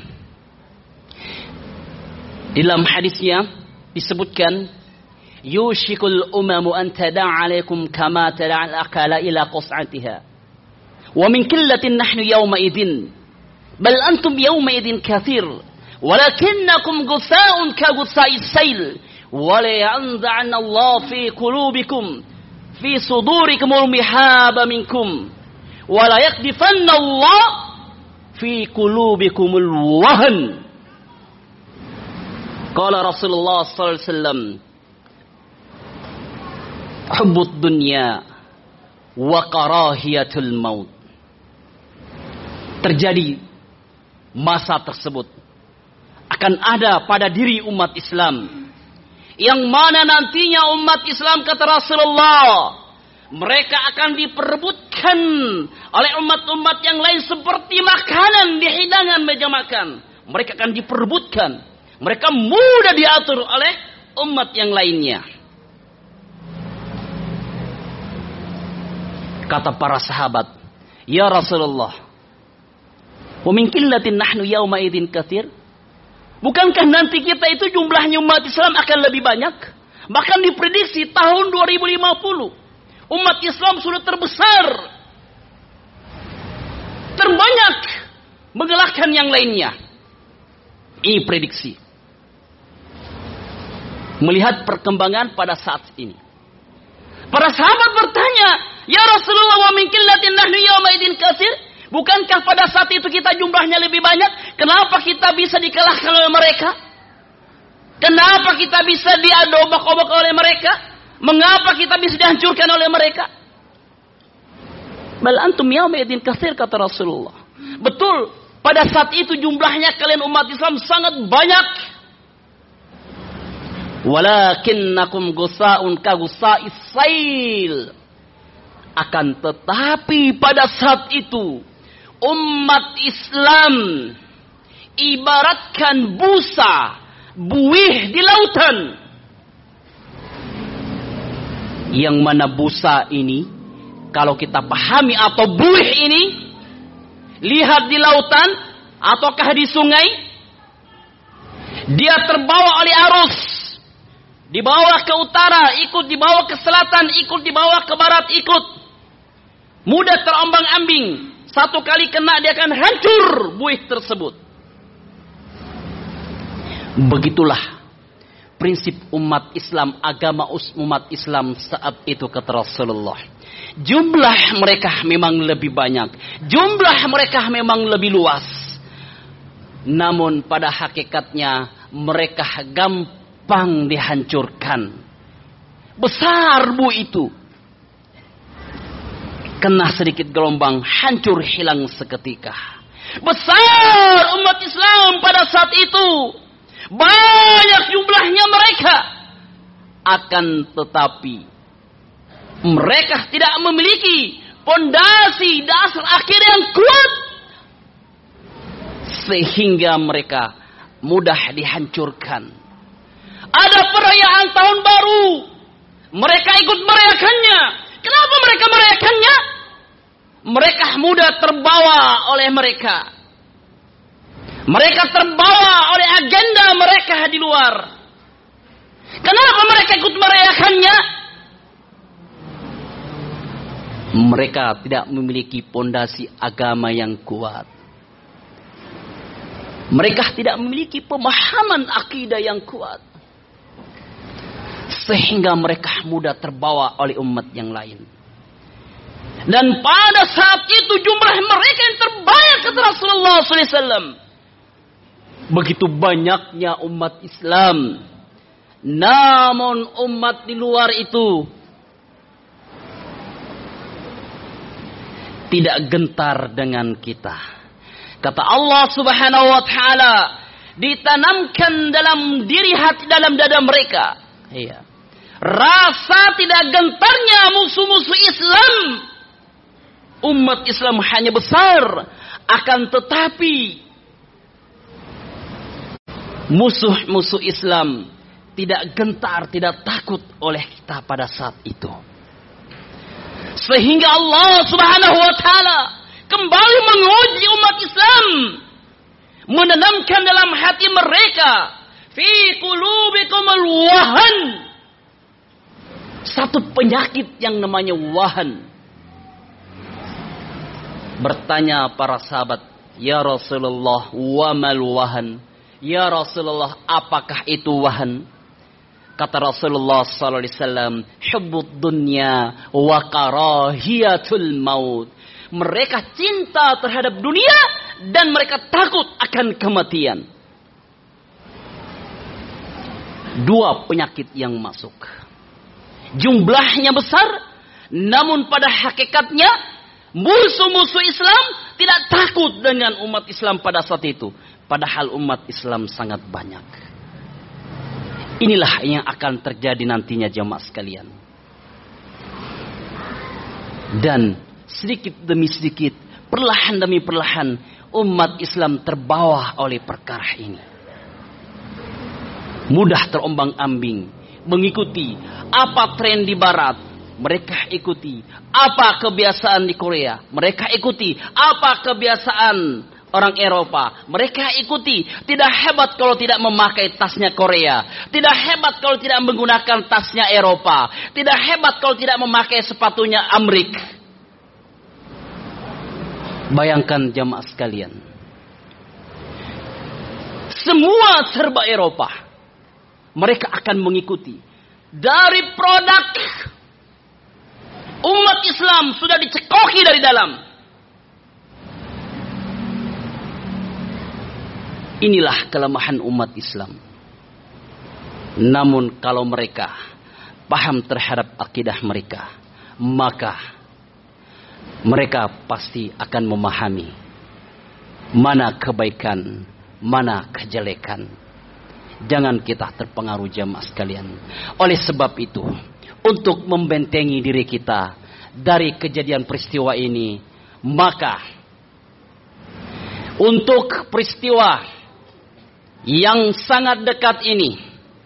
Dalam hadisnya disebutkan, "Yushikul umamu an tada'a alaikum kama tada'a al-aqala ila qas'atiha. Wa min qillatin nahnu yawma idin, bal antum yawma idin kathir. Walakinnakum gutha'un ka gutha'is sail, wa la yanza'anna Allah fi qulubikum fi sudurikum al-mihaba minkum, wa la yaqdifanna Allah fi qulubikum al-wahn." Qala Rasulullah sallallahu alaihi wasallam, "Hubbud dunya wa karahiyatul maut." Terjadi masa tersebut akan ada pada diri umat Islam, yang mana nantinya umat Islam, kata Rasulullah, mereka akan diperebutkan oleh umat-umat yang lain seperti makanan di hidangan meja makan. Mereka akan diperebutkan, mereka mudah diatur oleh umat yang lainnya. Kata para sahabat, "Ya Rasulullah, wa min qillatin nahnu yawma idzin katsir." Bukankah nanti kita itu jumlahnya umat Islam akan lebih banyak? Bahkan diprediksi tahun dua ribu lima puluh umat Islam sudah terbesar, terbanyak mengalahkan yang lainnya. Ini prediksi. Melihat perkembangan pada saat ini, para sahabat bertanya, "Ya Rasulullah, wa min qillatin nahnu yawma idzin katsir?" Bukankah pada saat itu kita jumlahnya lebih banyak? Kenapa kita bisa dikalahkan oleh mereka? Kenapa kita bisa diadobak-obak oleh mereka? Mengapa kita bisa dihancurkan oleh mereka? Bal antum yawma idzin katsir, kata Rasulullah. Betul, pada saat itu jumlahnya kalian umat Islam sangat banyak. Walakinnakum gusaun ka gusa'is sail. Akan tetapi pada saat itu umat Islam ibaratkan busa buih di lautan. Yang mana busa ini, kalau kita pahami, atau buih ini, lihat di lautan ataukah di sungai, dia terbawa oleh arus, dibawa ke utara, ikut dibawa ke selatan, ikut dibawa ke barat, ikut. Mudah terombang-ambing. Satu kali kena dia akan hancur buih tersebut. Begitulah prinsip umat Islam, agama umat Islam saat itu, kata Rasulullah. Jumlah mereka memang lebih banyak, jumlah mereka memang lebih luas. Namun pada hakikatnya mereka gampang dihancurkan. Besar bu itu, kena sedikit gelombang, hancur hilang seketika. Besar umat Islam pada saat itu, banyak jumlahnya mereka. Akan tetapi mereka tidak memiliki pondasi dasar akhir yang kuat, sehingga mereka mudah dihancurkan. Ada perayaan tahun baru, mereka ikut merayakannya. Kenapa mereka merayakannya? Mereka mudah terbawa oleh mereka. Mereka terbawa oleh agenda mereka di luar. Kenapa mereka ikut merayakannya? Mereka tidak memiliki pondasi agama yang kuat. Mereka tidak memiliki pemahaman akidah yang kuat, sehingga mereka mudah terbawa oleh umat yang lain. Dan pada saat itu jumlah mereka yang terbanyak, kata Rasulullah sallallahu alaihi wasallam. Begitu banyaknya umat Islam, namun umat di luar itu tidak gentar dengan kita. Kata Allah Subhanahu wa taala, ditanamkan dalam diri hati, dalam dada mereka, iya, rasa tidak gentarnya musuh-musuh Islam. Umat Islam hanya besar, akan tetapi musuh-musuh Islam tidak gentar, tidak takut oleh kita pada saat itu. Sehingga Allah Subhanahu wa taala kembali menguji umat Islam, menanamkan dalam hati mereka, fi qulubikumul wahan, satu penyakit yang namanya wahan. Bertanya para sahabat, ya Rasulullah, wa mal wahan? Ya Rasulullah, apakah itu wahan? Kata Rasulullah sallallahu alaihi wasallam, hubbud dunya wa karahiyatul maut. Mereka cinta terhadap dunia dan mereka takut akan kematian. Dua penyakit yang masuk. Jumlahnya besar, namun pada hakikatnya musuh-musuh Islam tidak takut dengan umat Islam pada saat itu. Padahal umat Islam sangat banyak. Inilah yang akan terjadi nantinya jamaah sekalian. Dan sedikit demi sedikit, perlahan demi perlahan, umat Islam terbawa oleh perkara ini. Mudah terombang-ambing, mengikuti apa tren di barat, mereka ikuti. Apa kebiasaan di Korea, mereka ikuti. Apa kebiasaan orang Eropa, mereka ikuti. Tidak hebat kalau tidak memakai tasnya Korea. Tidak hebat kalau tidak menggunakan tasnya Eropa. Tidak hebat kalau tidak memakai sepatunya Amerika. Bayangkan jamaah sekalian, semua serba Eropa, mereka akan mengikuti. Dari produk, umat Islam sudah dicekoki dari dalam. Inilah kelemahan umat Islam. Namun kalau mereka paham terhadap akidah mereka, maka mereka pasti akan memahami mana kebaikan, mana kejelekan. Jangan kita terpengaruh jamaah sekalian. Oleh sebab itu, untuk membentengi diri kita dari kejadian peristiwa ini, maka untuk peristiwa yang sangat dekat ini,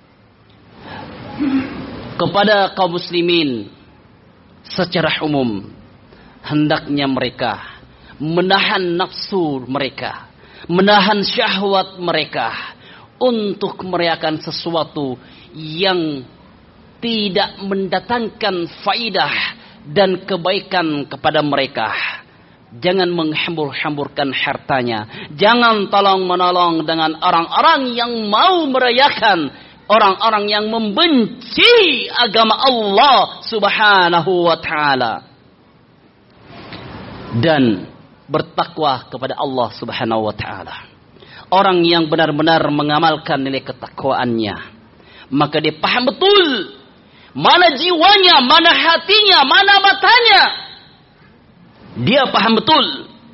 kepada kaum muslimin secara umum, hendaknya mereka menahan nafsu mereka, menahan syahwat mereka untuk merayakan sesuatu yang tidak mendatangkan faidah dan kebaikan kepada mereka. Jangan menghambur-hamburkan hartanya. Jangan tolong-menolong dengan orang-orang yang mau merayakan, orang-orang yang membenci agama Allah Subhanahu wa ta'ala. Dan bertakwa kepada Allah Subhanahu wa ta'ala. Orang yang benar-benar mengamalkan nilai ketakwaannya, maka dia paham betul mana jiwanya, mana hatinya, mana matanya. Dia paham betul.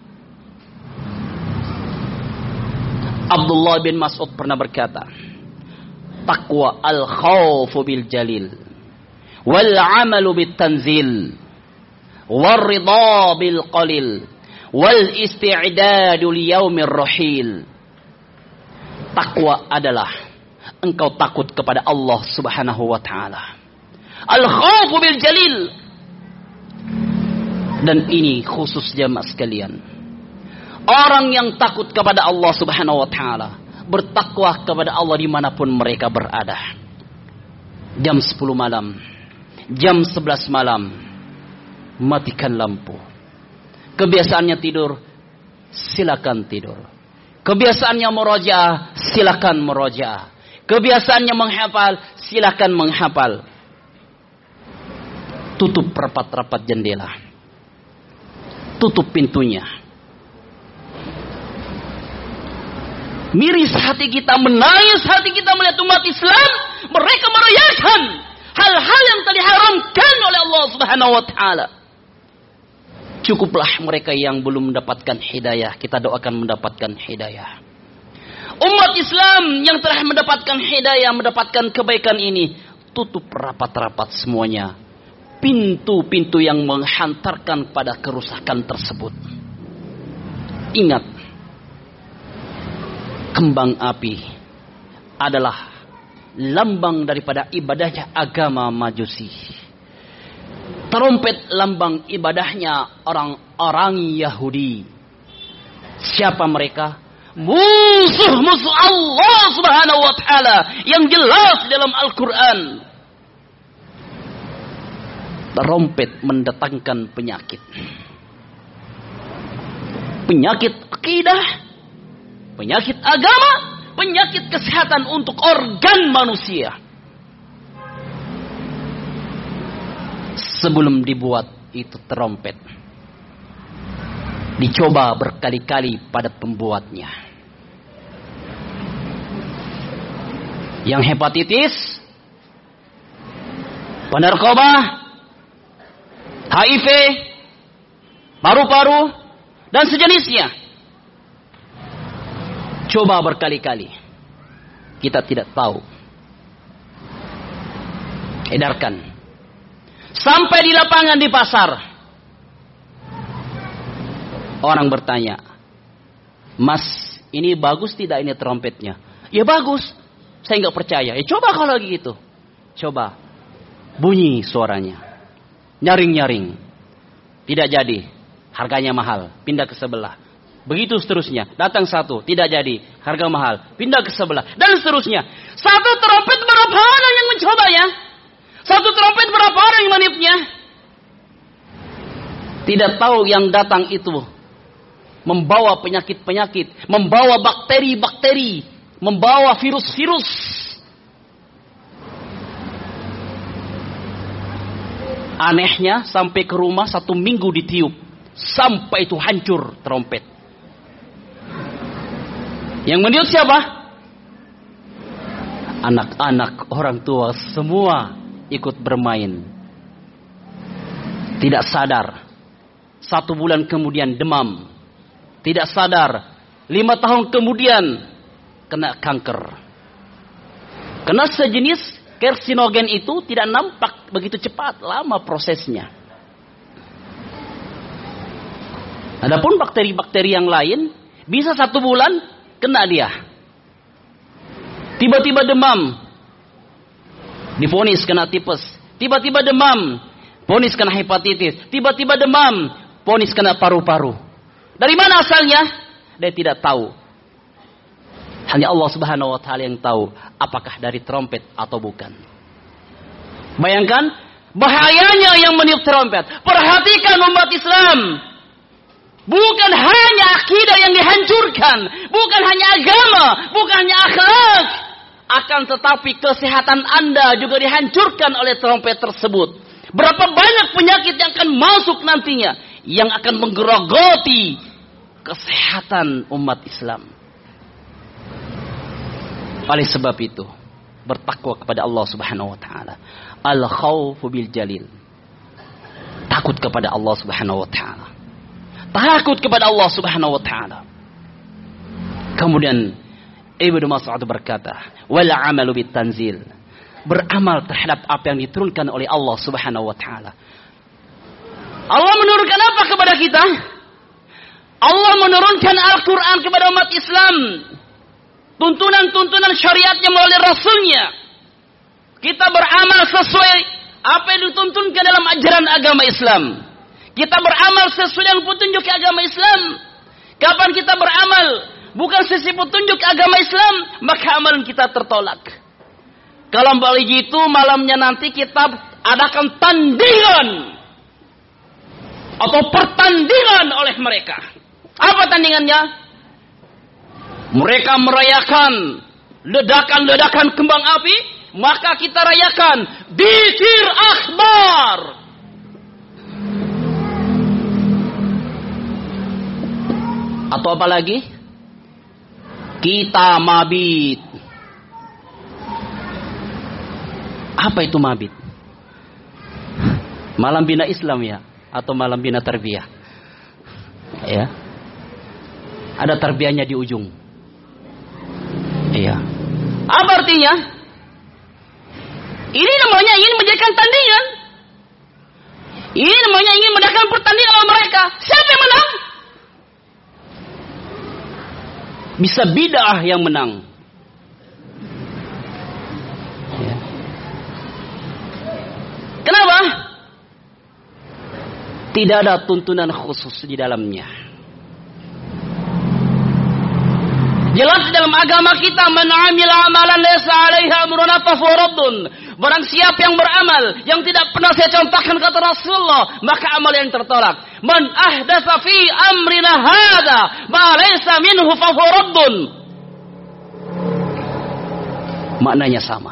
Abdullah bin Mas'ud pernah berkata, taqwa al-khawfu bil jalil, wal amalu bit tanzil, wal ridha bil qalil, wal isti'dadu li yaumir rahil. Takwa adalah engkau takut kepada Allah Subhanahu wa ta'ala. Al-khawfu bil jalil. Dan ini khusus jamaah sekalian. Orang yang takut kepada Allah Subhanahu wa ta'ala, bertakwa kepada Allah dimanapun mereka berada. Jam sepuluh malam, jam sebelas malam, matikan lampu. Kebiasaannya tidur, silakan tidur. Kebiasaannya meroja, silakan meroja. Kebiasaannya menghafal, silakan menghafal. Tutup rapat-rapat jendela. Tutup pintunya. Miris hati kita, menangis hati kita melihat umat Islam, mereka merayakan hal-hal yang telah diharamkan oleh Allah Subhanahu wa ta'ala. Cukuplah mereka yang belum mendapatkan hidayah, kita doakan mendapatkan hidayah. Umat Islam yang telah mendapatkan hidayah, mendapatkan kebaikan ini, tutup rapat-rapat semuanya. Pintu-pintu yang menghantarkan pada kerusakan tersebut. Ingat, kembang api adalah lambang daripada ibadahnya agama Majusi. Trompet lambang ibadahnya orang-orang Yahudi. Siapa mereka? Musuh-musuh Allah Subhanahu wa ta'ala yang jelas dalam Al-Quran. Trompet mendatangkan penyakit. Penyakit akidah, penyakit agama, penyakit kesehatan untuk organ manusia. Sebelum dibuat itu trompet, dicoba berkali-kali pada pembuatnya. Yang hepatitis, penarkoba, H I V, paru-paru, dan sejenisnya. Coba berkali-kali. Kita tidak tahu. Edarkan. Sampai di lapangan, di pasar. Orang bertanya, Mas, ini bagus tidak ini trompetnya? Ya bagus. Saya nggak percaya. Ya coba kalau gitu. Coba. Bunyi suaranya. Nyaring-nyaring. Tidak jadi. Harganya mahal. Pindah ke sebelah. Begitu seterusnya. Datang satu. Tidak jadi. Harga mahal. Pindah ke sebelah. Dan seterusnya. Satu trompet berapa orang yang mencoba ya? Satu trompet berapa orang yang meniupnya? Tidak tahu yang datang itu membawa penyakit-penyakit, membawa bakteri-bakteri, membawa virus-virus. Anehnya sampai ke rumah satu minggu ditiup, sampai itu hancur trompet. Yang meniup siapa? Anak-anak, orang tua, semua ikut bermain. Tidak sadar Satu bulan kemudian demam. Tidak sadar. Lima tahun kemudian kena kanker. Karena sejenis karsinogen itu tidak nampak begitu cepat. Lama prosesnya. Adapun bakteri-bakteri yang lain bisa satu bulan kena dia. Tiba-tiba demam. Divonis kena tipes. Tiba-tiba demam. Vonis kena hepatitis. Tiba-tiba demam. Vonis kena paru-paru. Dari mana asalnya? Dia tidak tahu. Hanya Allah Subhanahu wa taala yang tahu apakah dari trompet atau bukan. Bayangkan bahayanya yang meniup trompet. Perhatikan umat Islam. Bukan hanya akidah yang dihancurkan, bukan hanya agama, bukan hanya akhlak, akan tetapi kesehatan Anda juga dihancurkan oleh trompet tersebut. Berapa banyak penyakit yang akan masuk nantinya yang akan menggerogoti kesehatan umat Islam. Oleh sebab itu, bertakwa kepada Allah Subhanahu wa taala. Al-khaufu bil jalil. Takut kepada Allah Subhanahu wa taala. Takut kepada Allah Subhanahu wa taala. Kemudian Ibnu Mas'ud berkata, "Wal 'amalu bit tanzil." Beramal terhadap apa yang diturunkan oleh Allah Subhanahu wa taala. Allah menurunkan apa kepada kita? Allah menurunkan Al-Qur'an kepada umat Islam. Tuntunan-tuntunan syariatnya melalui Rasulnya. Kita beramal sesuai apa yang dituntunkan dalam ajaran agama Islam. Kita beramal sesuai dengan petunjuk agama Islam. Kapan kita beramal bukan sesuai petunjuk agama Islam, maka amalan kita tertolak. Kalau begitu malamnya nanti kita adakan tandingan atau pertandingan oleh mereka. Apa tandingannya? Mereka merayakan ledakan-ledakan kembang api, maka kita rayakan dzikir akbar. Atau apa lagi? Kita mabit. Apa itu mabit? Malam bina Islam ya? Atau malam bina tarbiyah? Ya. Ada tarbiyahnya di ujung. Iya. Apa artinya? Ini namanya ingin menjadikan tandingan. Ini namanya ingin mengadakan pertandingan oleh mereka. Siapa yang menang? Bisa bid'ah yang menang. Ya. Kenapa? Tidak ada tuntunan khusus di dalamnya. Jelas dalam agama kita, man 'amila 'amalan laysa 'alaihi amruna fahuwa raddun. Barang siapa yang beramal yang tidak pernah saya contohkan kata Rasulullah, maka amal yang tertolak. Man ahdatsa fi amrina hadza ma laysa minhu fahuwa raddun. Maknanya sama.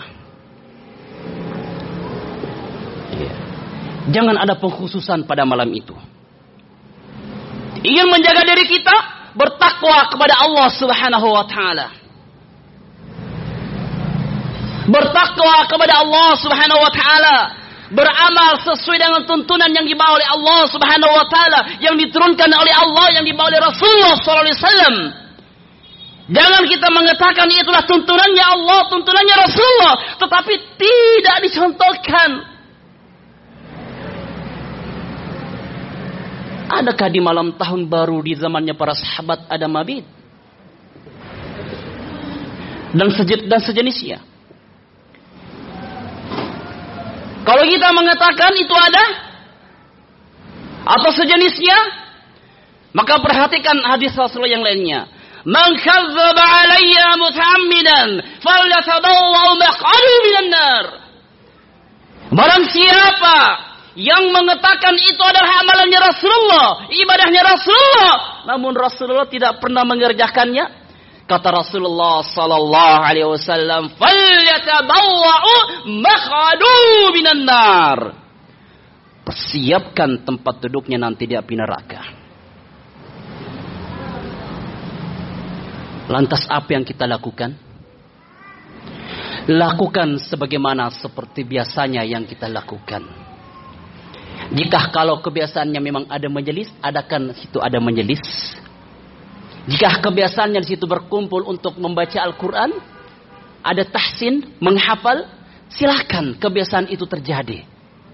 Ya. Jangan ada pengkhususan pada malam itu. Ingin menjaga diri kita, bertakwa kepada Allah Subhanahu wa taala. Bertakwa kepada Allah Subhanahu wa taala, beramal sesuai dengan tuntunan yang dibawa oleh Allah Subhanahu wa taala, yang diturunkan oleh Allah, yang dibawa oleh Rasulullah sallallahu alaihi wasallam. Jangan kita mengatakan itulah tuntunannya Allah, tuntunannya Rasulullah, tetapi tidak dicontohkan. Adakah di malam tahun baru di zamannya para sahabat ada mabit? Dan sejen, dan sejenisnya. Kalau kita mengatakan itu ada atau sejenisnya, maka perhatikan hadis Rasulullah yang lainnya. Man kadzdzaba 'alayya muta'ammidan falyatabawwa maq'adahu minan nar. Barang siapa yang mengatakan itu adalah amalannya Rasulullah, ibadahnya Rasulullah, namun Rasulullah tidak pernah mengerjakannya, kata Rasulullah sallallahu alaihi wasallam, falyatabawwa'u maq'adahu minan nar. Persiapkan tempat duduknya nanti di api neraka. Lantas apa yang kita lakukan? Lakukan sebagaimana seperti biasanya yang kita lakukan. Jika kalau kebiasaannya memang ada majelis, adakan situ ada majelis. Jika kebiasaannya di situ berkumpul untuk membaca Al-Quran, ada tahsin, menghafal, silahkan kebiasaan itu terjadi.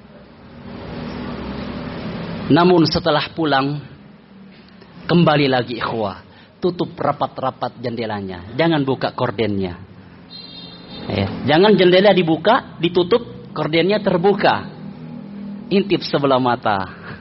Namun setelah pulang, kembali lagi ikhwah, tutup rapat-rapat jendelanya, jangan buka kordennya. Ya, jangan jendela dibuka, ditutup, kordennya terbuka, intip sebelah mata.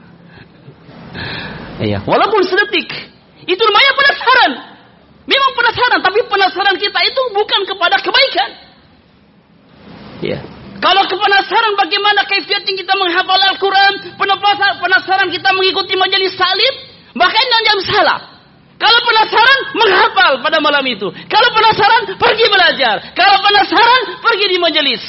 Ya, walaupun sedetik, itu namanya penasaran. Memang penasaran, tapi penasaran kita itu bukan kepada kebaikan. Ya. Kalau kepenasaran bagaimana kaifiatnya kita menghafal Al-Quran, penasaran kita mengikuti majelis salib, maka ini yang salah. Kalau penasaran, menghafal pada malam itu. Kalau penasaran, pergi belajar. Kalau penasaran, pergi di majelis.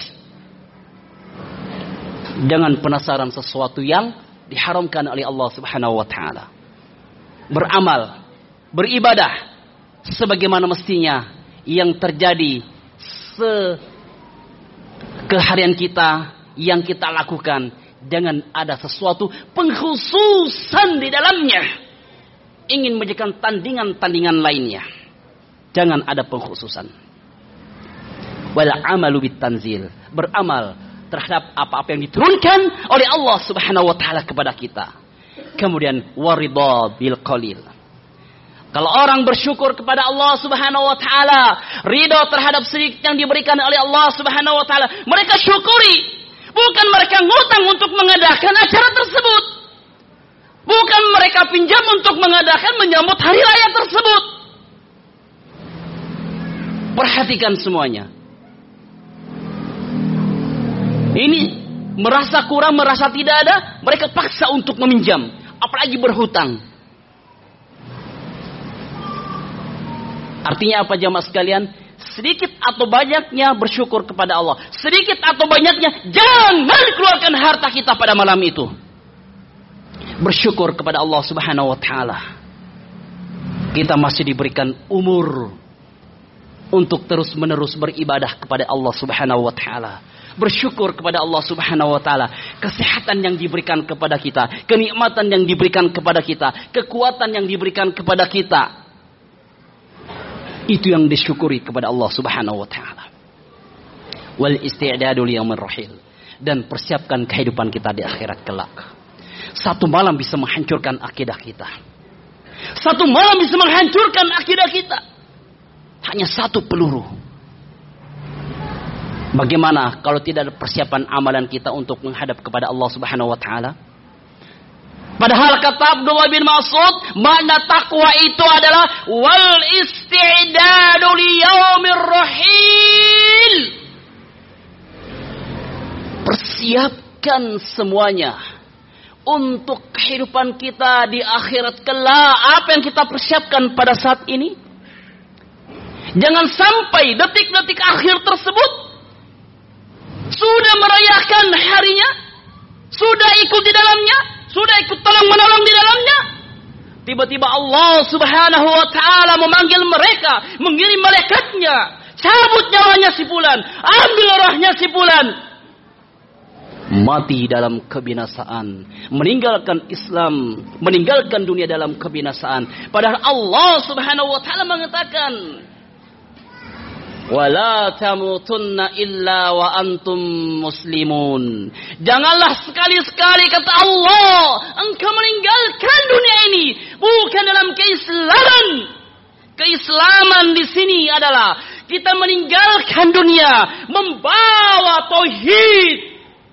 Jangan penasaran sesuatu yang diharamkan oleh Allah Subhanahu wa taala. Beramal, beribadah sebagaimana mestinya yang terjadi se keharian kita yang kita lakukan. Jangan ada sesuatu pengkhususan di dalamnya, ingin menjadikan tandingan-tandingan lainnya. Jangan ada pengkhususan. Wal amalu bit tanzil, beramal terhadap apa-apa yang diturunkan oleh Allah Subhanahu wa taala kepada kita. Kemudian waridha bil qalil. Kalau orang bersyukur kepada Allah Subhanahu wa taala, ridha terhadap sedikit yang diberikan oleh Allah Subhanahu wa taala, mereka syukuri. Bukan mereka ngutang untuk mengadakan acara tersebut. Bukan mereka pinjam untuk mengadakan menyambut hari raya tersebut. Perhatikan semuanya. Ini merasa kurang, merasa tidak ada, mereka paksa untuk meminjam, apalagi berhutang. Artinya apa jamaah sekalian? Sedikit atau banyaknya bersyukur kepada Allah. Sedikit atau banyaknya jangan keluarkan harta kita pada malam itu. Bersyukur kepada Allah Subhanahu wa taala. Kita masih diberikan umur untuk terus-menerus beribadah kepada Allah Subhanahu wa taala. Bersyukur kepada Allah Subhanahu wa taala, kesehatan yang diberikan kepada kita, kenikmatan yang diberikan kepada kita, kekuatan yang diberikan kepada kita. Itu yang disyukuri kepada Allah Subhanahu wa taala. Wal isti'dadu liyaumir rahil, dan persiapkan kehidupan kita di akhirat kelak. Satu malam bisa menghancurkan akidah kita. Satu malam bisa menghancurkan akidah kita. Hanya satu peluru. Bagaimana kalau tidak ada persiapan amalan kita untuk menghadap kepada Allah Subhanahu wa taala? Padahal kata Abdullah bin Mas'ud, makna takwa itu adalah wal isti'dadu liyaumir rahil. Persiapkan semuanya untuk kehidupan kita di akhirat kelak. Apa yang kita persiapkan pada saat ini? Jangan sampai detik-detik akhir tersebut sudah merayakan harinya, sudah ikut di dalamnya, sudah ikut tolong menolong di dalamnya. Tiba-tiba Allah Subhanahu wa taala memanggil mereka, mengirim malaikatnya, cabut nyawanya si fulan, ambil rohnya si fulan. Mati dalam kebinasaan, meninggalkan Islam, meninggalkan dunia dalam kebinasaan. Padahal Allah Subhanahu wa taala mengatakan, wala tamutunna illa wa antum muslimun. Janganlah sekali-sekali kata Allah engkau meninggalkan dunia ini bukan dalam keislaman. Keislaman di sini adalah kita meninggalkan dunia membawa tauhid.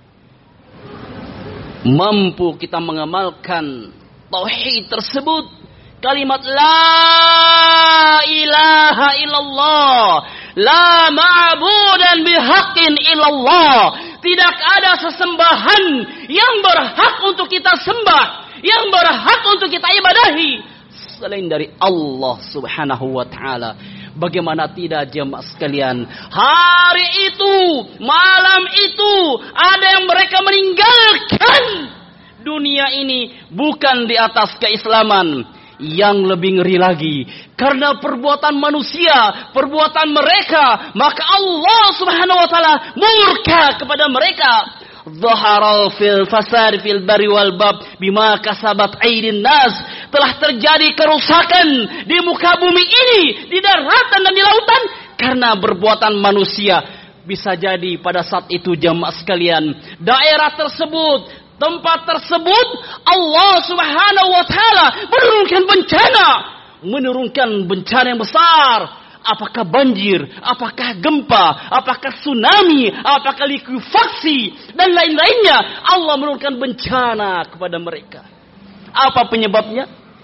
Mampu kita mengamalkan tauhid tersebut, kalimat la ilaha illallah, la ma'budan bihaqqin illallah. Tidak ada sesembahan yang berhak untuk kita sembah, yang berhak untuk kita ibadahi selain dari Allah Subhanahu wa taala. Bagaimana tidak jemaah sekalian, hari itu, malam itu ada yang mereka meninggalkan dunia ini bukan di atas keislaman. Yang lebih ngeri lagi, karena perbuatan manusia, perbuatan mereka, maka Allah Subhanahu wa taala murka kepada mereka. Zaharal fil fasad fil bari wal bab bima kasabat aydin nas. Telah terjadi kerusakan di muka bumi ini, di daratan dan di lautan karena perbuatan manusia. Bisa jadi pada saat itu jamaah sekalian, daerah tersebut, tempat tersebut, Allah Subhanahu wa taala menurunkan bencana, menurunkan bencana yang besar. Apakah banjir, apakah gempa, apakah tsunami, apakah likuifaksi dan lain-lainnya. Allah menurunkan bencana kepada mereka. Apa penyebabnya?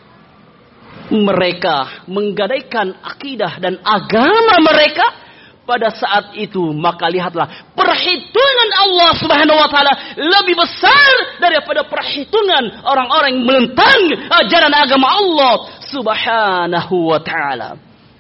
Mereka menggadaikan akidah dan agama mereka pada saat itu. Maka lihatlah, perhitungan Allah Subhanahu wa taala lebih besar daripada perhitungan orang-orang yang menentang ajaran agama Allah Subhanahu wa taala.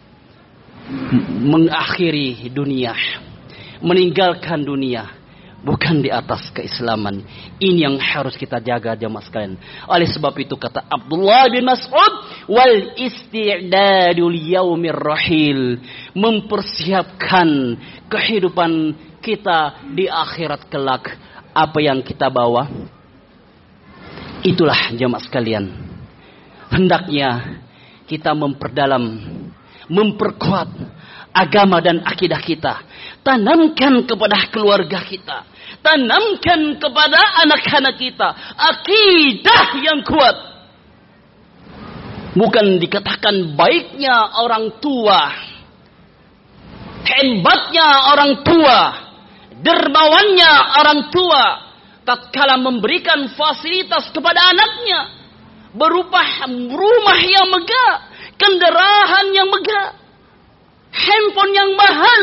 Mengakhiri dunia, meninggalkan dunia, bukan di atas keislaman. Ini yang harus kita jaga jemaah sekalian. Oleh sebab itu kata Abdullah bin Mas'ud, wal isti'dadul yaumir rahil, mempersiapkan kehidupan kita di akhirat kelak. Apa yang kita bawa, itulah jemaah sekalian. Hendaknya kita memperdalam, memperkuat agama dan akidah kita. Tanamkan kepada keluarga kita, tanamkan kepada anak-anak kita akidah yang kuat. Bukan dikatakan baiknya orang tua, hebatnya orang tua, dermawannya orang tua tatkala memberikan fasilitas kepada anaknya berupa rumah yang megah, kendaraan yang megah, handphone yang mahal.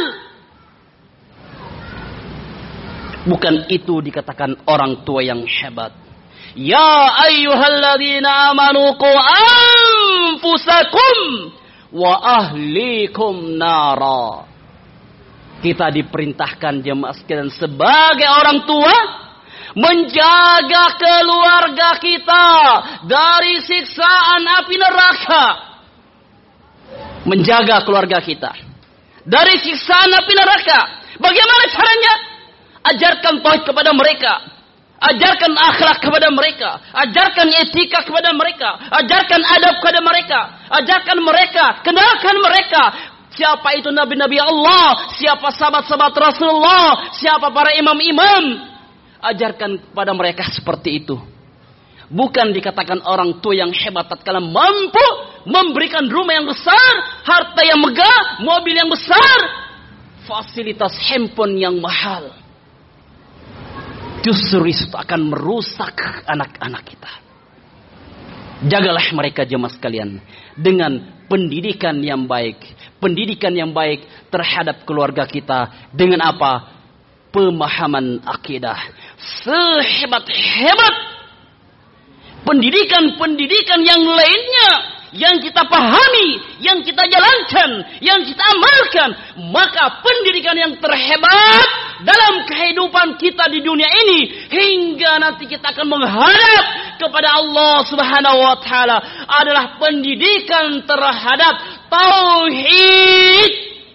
Bukan itu dikatakan orang tua yang hebat. Ya ayyuhalladzina amanu qu anfusakum wa ahlikum nara. Kita diperintahkan jemaah sekalian sebagai orang tua menjaga keluarga kita dari siksaan api neraka. Menjaga keluarga kita dari siksaan api neraka. Bagaimana caranya? Ajarkan tauhid kepada mereka, ajarkan akhlak kepada mereka, ajarkan etika kepada mereka, ajarkan adab kepada mereka, ajarkan mereka, kenalkan mereka siapa itu nabi-nabi Allah, siapa sahabat-sahabat Rasulullah, siapa para imam-imam. Ajarkan kepada mereka seperti itu. Bukan dikatakan orang tua yang hebat tatkala mampu memberikan rumah yang besar, harta yang megah, mobil yang besar, fasilitas handphone yang mahal. Justru itu akan merusak anak-anak kita. Jagalah mereka jemaah sekalian dengan pendidikan yang baik. Pendidikan yang baik terhadap keluarga kita. Dengan apa? Pemahaman akidah. Sehebat-hebat pendidikan-pendidikan yang lainnya yang kita pahami, yang kita jalankan, yang kita amalkan, maka pendidikan yang terhebat dalam kehidupan kita di dunia ini hingga nanti kita akan menghadap kepada Allah Subhanahu wa taala adalah pendidikan terhadap tauhid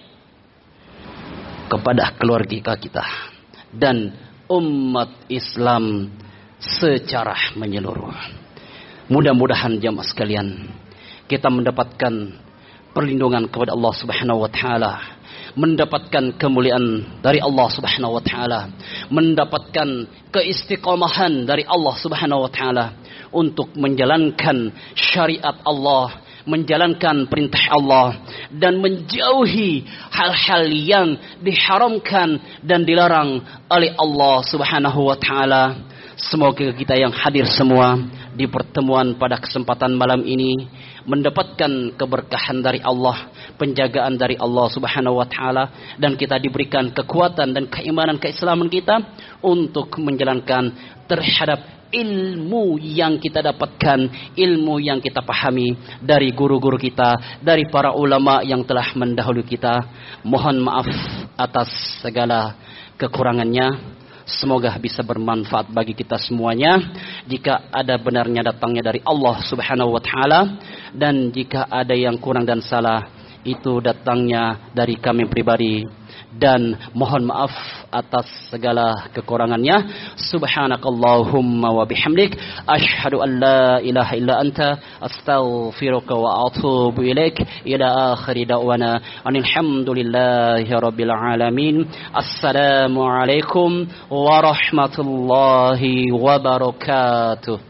kepada keluarga kita dan umat Islam secara menyeluruh. Mudah-mudahan jamaah sekalian kita mendapatkan perlindungan kepada Allah Subhanahu wa taala, mendapatkan kemuliaan dari Allah Subhanahu wa taala, mendapatkan keistiqomahan dari Allah Subhanahu wa taala untuk menjalankan syariat Allah, menjalankan perintah Allah dan menjauhi hal-hal yang diharamkan dan dilarang oleh Allah Subhanahu wa taala. Semoga kita yang hadir semua di pertemuan pada kesempatan malam ini mendapatkan keberkahan dari Allah, penjagaan dari Allah Subhanahu wa taala, dan kita diberikan kekuatan dan keimanan keislaman kita untuk menjalankan terhadap ilmu yang kita dapatkan, ilmu yang kita pahami dari guru-guru kita, dari para ulama yang telah mendahului kita. Mohon maaf atas segala kekurangannya. Semoga bisa bermanfaat bagi kita semuanya. Jika ada benarnya datangnya dari Allah Subhanahu wa taala, dan jika ada yang kurang dan salah itu datangnya dari kami pribadi dan mohon maaf atas segala kekurangannya. Subhanakallahumma wa bihamdik asyhadu an la ilaha illa anta astaghfiruka wa atubu ilaik. Ila akhir da'wana alhamdulillahi rabbil alamin. Assalamualaikum warahmatullahi wabarakatuh.